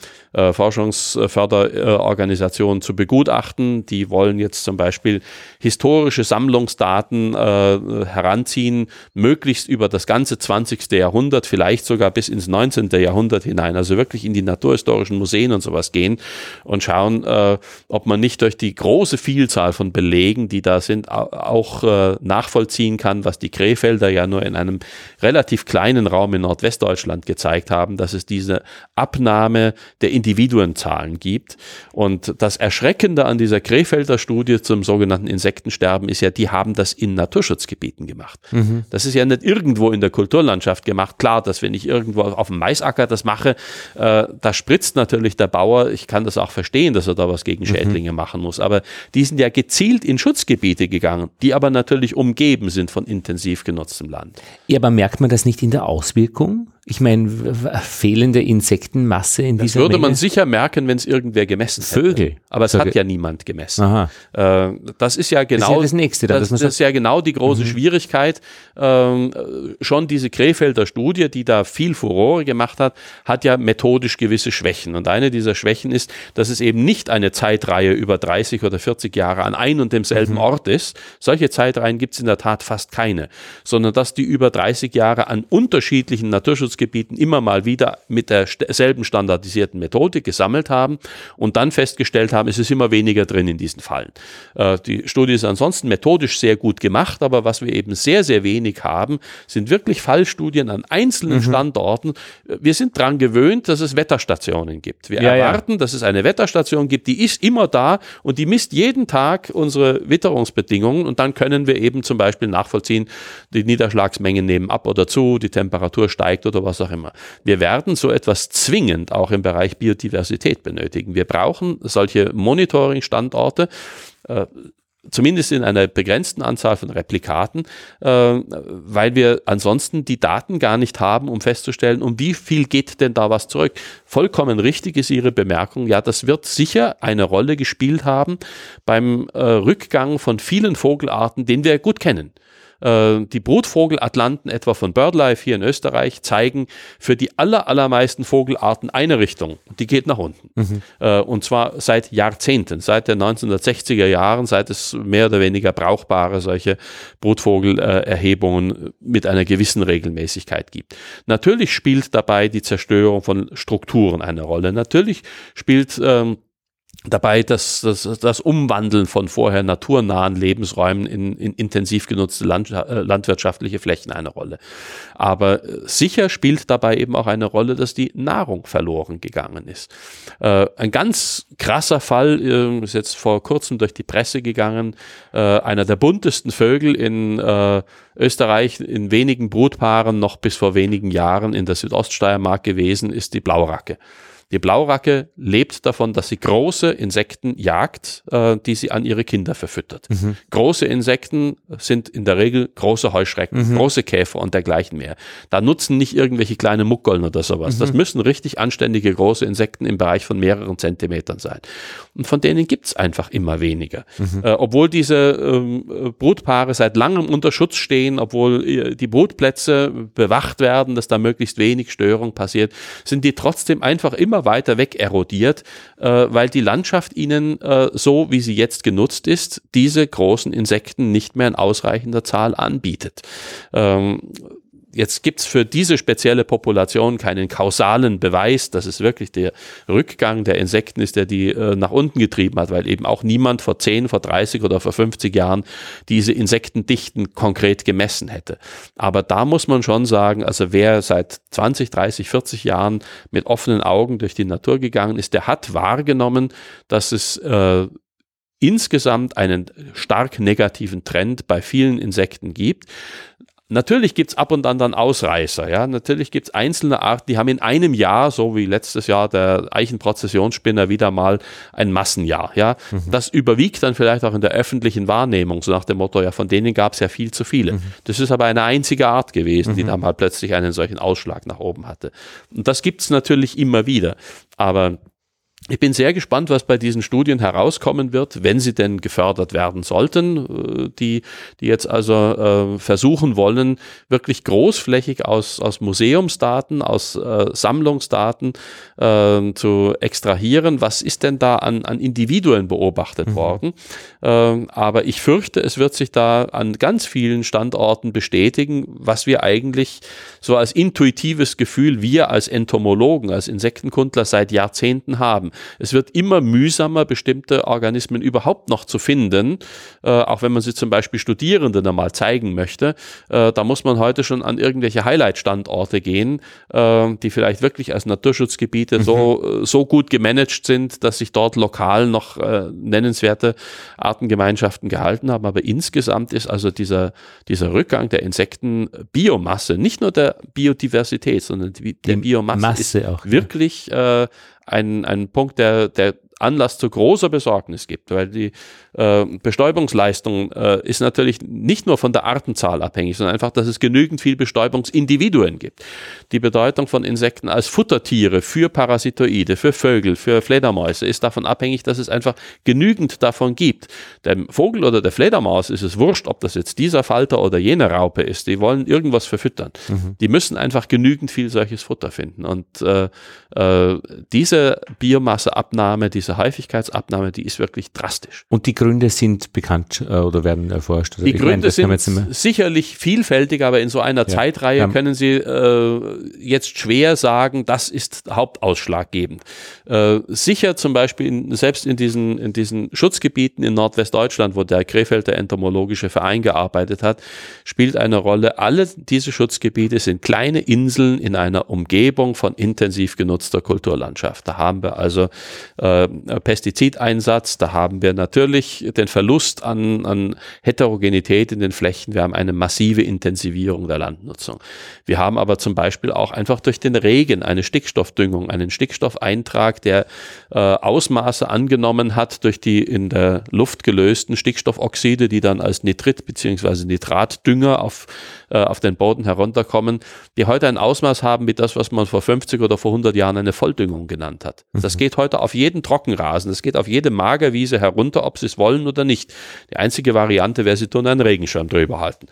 Forschungsförderorganisation zu begutachten. Die wollen jetzt zum Beispiel historische Sammlungsdaten heranziehen, möglichst über das ganze 20. Jahrhundert, vielleicht sogar bis ins 19. Jahrhundert hinein, also wirklich in die naturhistorischen Museen und sowas gehen und schauen, ob man nicht durch die große Vielzahl von Belegen, die da sind, auch nachvollziehen kann, was die Krefelder ja nur in einem relativ kleinen Raum in Nordwestdeutschland gezeigt haben, dass es diese Abnahme der Individuenzahlen gibt. Und das Erschreckende an dieser Krefelder Studie zum sogenannten Insektensterben ist ja, die haben das in Naturschutzgebieten gemacht. Mhm. Das ist ja nicht irgendwo in der Kulturlandschaft gemacht. Klar, dass wenn ich irgendwo auf dem Maisacker das mache, da spritzt natürlich der Bauer. Ich kann das auch verstehen, dass er da was gegen Schädlinge machen muss. Aber die sind ja gezielt in Schutzgebiete gegangen, die aber natürlich umgeben sind von intensiv genutztem Land. Ja, aber merkt man das nicht in der Auswirkung? Ich meine, fehlende Insektenmasse in dieser Menge? Das würde man sicher merken, wenn es irgendwer gemessen hätte. Vögel. Aber es hat ja niemand gemessen. Aha. Das ist ja genau das Nächste. Das ist ja genau die große Schwierigkeit. Schon diese Krefelder Studie, die da viel Furore gemacht hat, hat ja methodisch gewisse Schwächen. Und eine dieser Schwächen ist, dass es eben nicht eine Zeitreihe über 30 oder 40 Jahre an ein und demselben Ort ist. Solche Zeitreihen gibt es in der Tat fast keine. Sondern dass die über 30 Jahre an unterschiedlichen Naturschutzgebieten immer mal wieder mit derselben standardisierten Methodik gesammelt haben und dann festgestellt haben, es ist immer weniger drin in diesen Fallen. Die Studie ist ansonsten methodisch sehr gut gemacht, aber was wir eben sehr, sehr wenig haben, sind wirklich Fallstudien an einzelnen Standorten. Wir sind daran gewöhnt, dass es Wetterstationen gibt. Wir erwarten, dass es eine Wetterstation gibt, die ist immer da und die misst jeden Tag unsere Witterungsbedingungen und dann können wir eben zum Beispiel nachvollziehen, die Niederschlagsmengen nehmen ab oder zu, die Temperatur steigt oder was auch immer. Wir werden so etwas zwingend auch im Bereich Biodiversität benötigen. Wir brauchen solche Monitoring-Standorte, zumindest in einer begrenzten Anzahl von Replikaten, weil wir ansonsten die Daten gar nicht haben, um festzustellen, um wie viel geht denn da was zurück. Vollkommen richtig ist Ihre Bemerkung. Ja, das wird sicher eine Rolle gespielt haben beim Rückgang von vielen Vogelarten, den wir gut kennen. Die Brutvogelatlanten etwa von BirdLife hier in Österreich zeigen für die allermeisten Vogelarten eine Richtung. Die geht nach unten. Und zwar seit Jahrzehnten, seit den 1960er Jahren, seit es mehr oder weniger brauchbare solche Brutvogelerhebungen mit einer gewissen Regelmäßigkeit gibt. Natürlich spielt dabei die Zerstörung von Strukturen eine Rolle. Natürlich spielt dabei das Umwandeln von vorher naturnahen Lebensräumen in intensiv genutzte landwirtschaftliche Flächen eine Rolle. Aber sicher spielt dabei eben auch eine Rolle, dass die Nahrung verloren gegangen ist. Ein ganz krasser Fall ist jetzt vor kurzem durch die Presse gegangen. Einer der buntesten Vögel in Österreich, in wenigen Brutpaaren noch bis vor wenigen Jahren in der Südoststeiermark gewesen, ist die Blauracke. Die Blauracke lebt davon, dass sie große Insekten jagt, die sie an ihre Kinder verfüttert. Große Insekten sind in der Regel große Heuschrecken, große Käfer und dergleichen mehr. Da nutzen nicht irgendwelche kleine Muckeln oder sowas. Das müssen richtig anständige große Insekten im Bereich von mehreren Zentimetern sein. Und von denen gibt's einfach immer weniger. Obwohl diese Brutpaare seit langem unter Schutz stehen, obwohl die Brutplätze bewacht werden, dass da möglichst wenig Störung passiert, sind die trotzdem einfach immer weiter weg erodiert, weil die Landschaft ihnen, so wie sie jetzt genutzt ist, diese großen Insekten nicht mehr in ausreichender Zahl anbietet. jetzt gibt's für diese spezielle Population keinen kausalen Beweis, dass es wirklich der Rückgang der Insekten ist, der die nach unten getrieben hat, weil eben auch niemand vor 10, vor 30 oder vor 50 Jahren diese Insektendichten konkret gemessen hätte. Aber da muss man schon sagen, also wer seit 20, 30, 40 Jahren mit offenen Augen durch die Natur gegangen ist, der hat wahrgenommen, dass es insgesamt einen stark negativen Trend bei vielen Insekten gibt. Natürlich gibt's ab und an dann Ausreißer, ja. Natürlich gibt's einzelne Arten, die haben in einem Jahr, so wie letztes Jahr der Eichenprozessionsspinner, wieder mal ein Massenjahr, ja. Das überwiegt dann vielleicht auch in der öffentlichen Wahrnehmung, so nach dem Motto, ja, von denen gab's ja viel zu viele. Das ist aber eine einzige Art gewesen, die dann mal plötzlich einen solchen Ausschlag nach oben hatte. Und das gibt's natürlich immer wieder. Aber ich bin sehr gespannt, was bei diesen Studien herauskommen wird, wenn sie denn gefördert werden sollten, die jetzt also versuchen wollen, wirklich großflächig aus Museumsdaten, aus Sammlungsdaten zu extrahieren. Was ist denn da an Individuen beobachtet worden? Aber ich fürchte, es wird sich da an ganz vielen Standorten bestätigen, was wir eigentlich so als intuitives Gefühl, wir als Entomologen, als Insektenkundler seit Jahrzehnten haben. Es wird immer mühsamer, bestimmte Organismen überhaupt noch zu finden, auch wenn man sie zum Beispiel Studierenden einmal zeigen möchte. Da muss man heute schon an irgendwelche Highlight-Standorte gehen, die vielleicht wirklich als Naturschutzgebiete so gut gemanagt sind, dass sich dort lokal noch nennenswerte Artengemeinschaften gehalten haben. Aber insgesamt ist also dieser Rückgang der Insektenbiomasse, nicht nur der Biodiversität, sondern der Biomasse ist auch wirklich ein Punkt, der Anlass zu großer Besorgnis gibt, weil die Bestäubungsleistung ist natürlich nicht nur von der Artenzahl abhängig, sondern einfach, dass es genügend viel Bestäubungsindividuen gibt. Die Bedeutung von Insekten als Futtertiere für Parasitoide, für Vögel, für Fledermäuse ist davon abhängig, dass es einfach genügend davon gibt. Dem Vogel oder der Fledermaus ist es wurscht, ob das jetzt dieser Falter oder jene Raupe ist. Die wollen irgendwas verfüttern. Die müssen einfach genügend viel solches Futter finden. Und diese Biomasseabnahme, diese Häufigkeitsabnahme, die ist wirklich drastisch. Und die Gründe sind bekannt oder werden erforscht? Oder die Gründe sind sicherlich vielfältig, aber in so einer Zeitreihe können Sie jetzt schwer sagen, das ist hauptausschlaggebend. Sicher zum Beispiel selbst in diesen Schutzgebieten in Nordwestdeutschland, wo der Krefelder Entomologische Verein gearbeitet hat, spielt eine Rolle. Alle diese Schutzgebiete sind kleine Inseln in einer Umgebung von intensiv genutzter Kulturlandschaft. Da haben wir also Pestizideinsatz, da haben wir natürlich den Verlust an Heterogenität in den Flächen, wir haben eine massive Intensivierung der Landnutzung. Wir haben aber zum Beispiel auch einfach durch den Regen eine Stickstoffdüngung, einen Stickstoffeintrag, der Ausmaße angenommen hat durch die in der Luft gelösten Stickstoffoxide, die dann als Nitrit bzw. Nitratdünger auf den Boden herunterkommen, die heute ein Ausmaß haben wie das, was man vor 50 oder vor 100 Jahren eine Volldüngung genannt hat. Das geht heute auf jeden Trockenrasen, das geht auf jede Magerwiese herunter, ob sie es wollen oder nicht. Die einzige Variante wäre, sie tun einen Regenschirm drüber halten.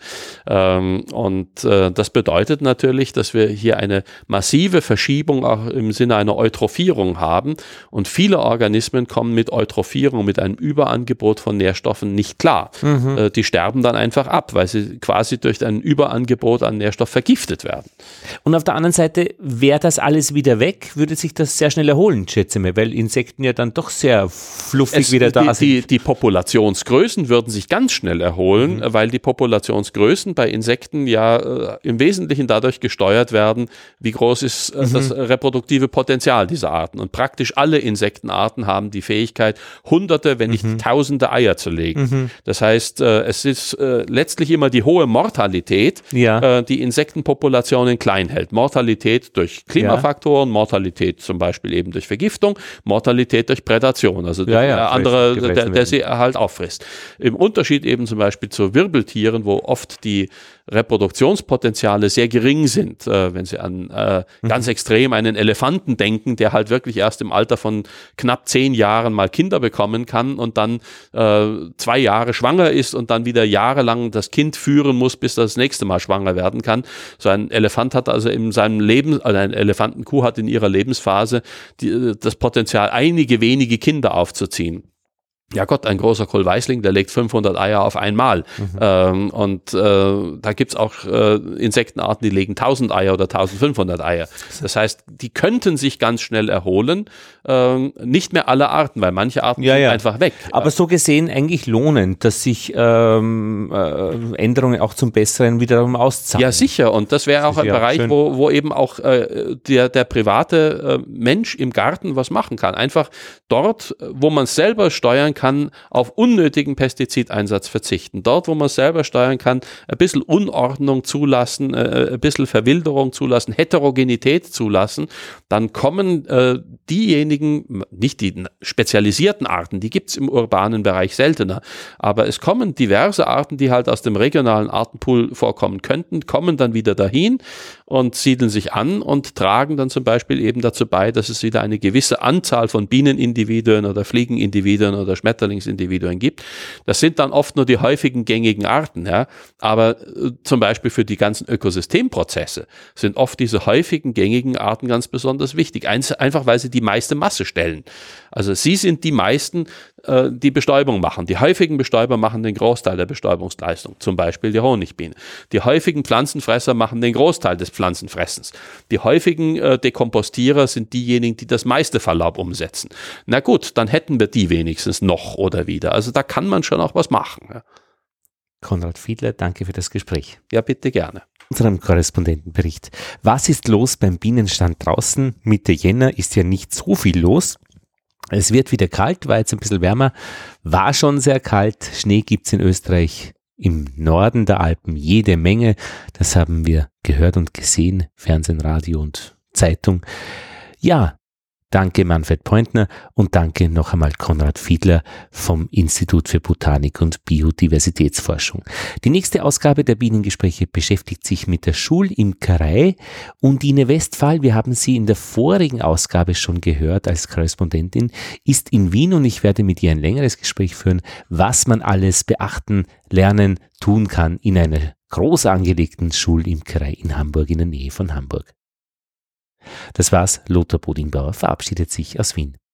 Das bedeutet natürlich, dass wir hier eine massive Verschiebung auch im Sinne einer Eutrophierung haben und viele Organismen kommen mit Eutrophierung, mit einem Überangebot von Nährstoffen nicht klar. Die sterben dann einfach ab, weil sie quasi durch ein Überangebot an Nährstoff vergiftet werden. Und auf der anderen Seite, wäre das alles wieder weg, würde sich das sehr schnell erholen, schätze ich mir, weil Insekten ja dann doch sehr fluffig wieder da sind. Die Populationsgrößen würden sich ganz schnell erholen, weil die Populationsgrößen bei Insekten ja im Wesentlichen dadurch gesteuert werden, wie groß ist das reproduktive Potenzial dieser Arten. Und praktisch alle Insektenarten haben die Fähigkeit, Hunderte, wenn nicht Tausende Eier zu legen. Das heißt, es ist letztlich immer die hohe Mortalität, die Insektenpopulationen klein hält. Mortalität durch Klimafaktoren, Mortalität zum Beispiel eben durch Vergiftung, Mortalität durch Prädation, also durch andere, der sie halt auffrisst. Im Unterschied eben zum Beispiel zu Wirbeltieren, wo oft die Reproduktionspotenziale sehr gering sind. Wenn Sie an ganz extrem einen Elefanten denken, der halt wirklich erst im Alter von knapp 10 Jahren mal Kinder bekommen kann und dann 2 Jahre schwanger ist und dann wieder jahrelang das Kind führen muss, bis das nächste Mal schwanger werden kann. So ein Elefant hat also in seinem Leben, eine Elefantenkuh hat in ihrer Lebensphase das Potenzial, einige wenige Kinder aufzuziehen. Ja Gott, ein großer Kohlweißling, der legt 500 Eier auf einmal. Da gibt's auch Insektenarten, die legen 1000 Eier oder 1500 Eier. Das heißt, die könnten sich ganz schnell erholen. Nicht mehr alle Arten, weil manche Arten sind einfach weg. Aber so gesehen eigentlich lohnend, dass sich Änderungen auch zum Besseren wiederum auszahlen. Ja, sicher. Und das wäre auch ein Bereich, wo eben auch der private Mensch im Garten was machen kann. Einfach dort, wo man es selber steuern kann, auf unnötigen Pestizideinsatz verzichten. Dort, wo man es selber steuern kann, ein bisschen Unordnung zulassen, ein bisschen Verwilderung zulassen, Heterogenität zulassen, dann kommen diejenigen, nicht die spezialisierten Arten, die gibt es im urbanen Bereich seltener, aber es kommen diverse Arten, die halt aus dem regionalen Artenpool vorkommen könnten, kommen dann wieder dahin und siedeln sich an und tragen dann zum Beispiel eben dazu bei, dass es wieder eine gewisse Anzahl von Bienenindividuen oder Fliegenindividuen oder Schmetterlingsindividuen gibt. Das sind dann oft nur die häufigen gängigen Arten, ja. Aber zum Beispiel für die ganzen Ökosystemprozesse sind oft diese häufigen gängigen Arten ganz besonders wichtig. Einfach weil sie die meiste Masse stellen. Also sie sind die meisten, die Bestäubung machen. Die häufigen Bestäuber machen den Großteil der Bestäubungsleistung, zum Beispiel die Honigbiene. Die häufigen Pflanzenfresser machen den Großteil des Pflanzenfressens. Die häufigen Dekompostierer sind diejenigen, die das meiste Verlaub umsetzen. Na gut, dann hätten wir die wenigstens noch oder wieder. Also da kann man schon auch was machen. Ja. Konrad Fiedler, danke für das Gespräch. Ja, bitte gerne. Unserem Korrespondentenbericht. Was ist los beim Bienenstand draußen? Mitte Jänner ist ja nicht so viel los. Es wird wieder kalt, war jetzt ein bisschen wärmer, war schon sehr kalt. Schnee gibt's in Österreich im Norden der Alpen jede Menge. Das haben wir gehört und gesehen, Fernsehen, Radio und Zeitung. Ja, danke Manfred Pointner und danke noch einmal Konrad Fiedler vom Institut für Botanik und Biodiversitätsforschung. Die nächste Ausgabe der Bienengespräche beschäftigt sich mit der Schulimkerei. Undine Westphal, wir haben sie in der vorigen Ausgabe schon gehört als Korrespondentin, ist in Wien und ich werde mit ihr ein längeres Gespräch führen, was man alles beachten, lernen, tun kann in einer groß angelegten Schulimkerei in Hamburg, in der Nähe von Hamburg. Das war's, Lothar Bodingbauer verabschiedet sich aus Wien.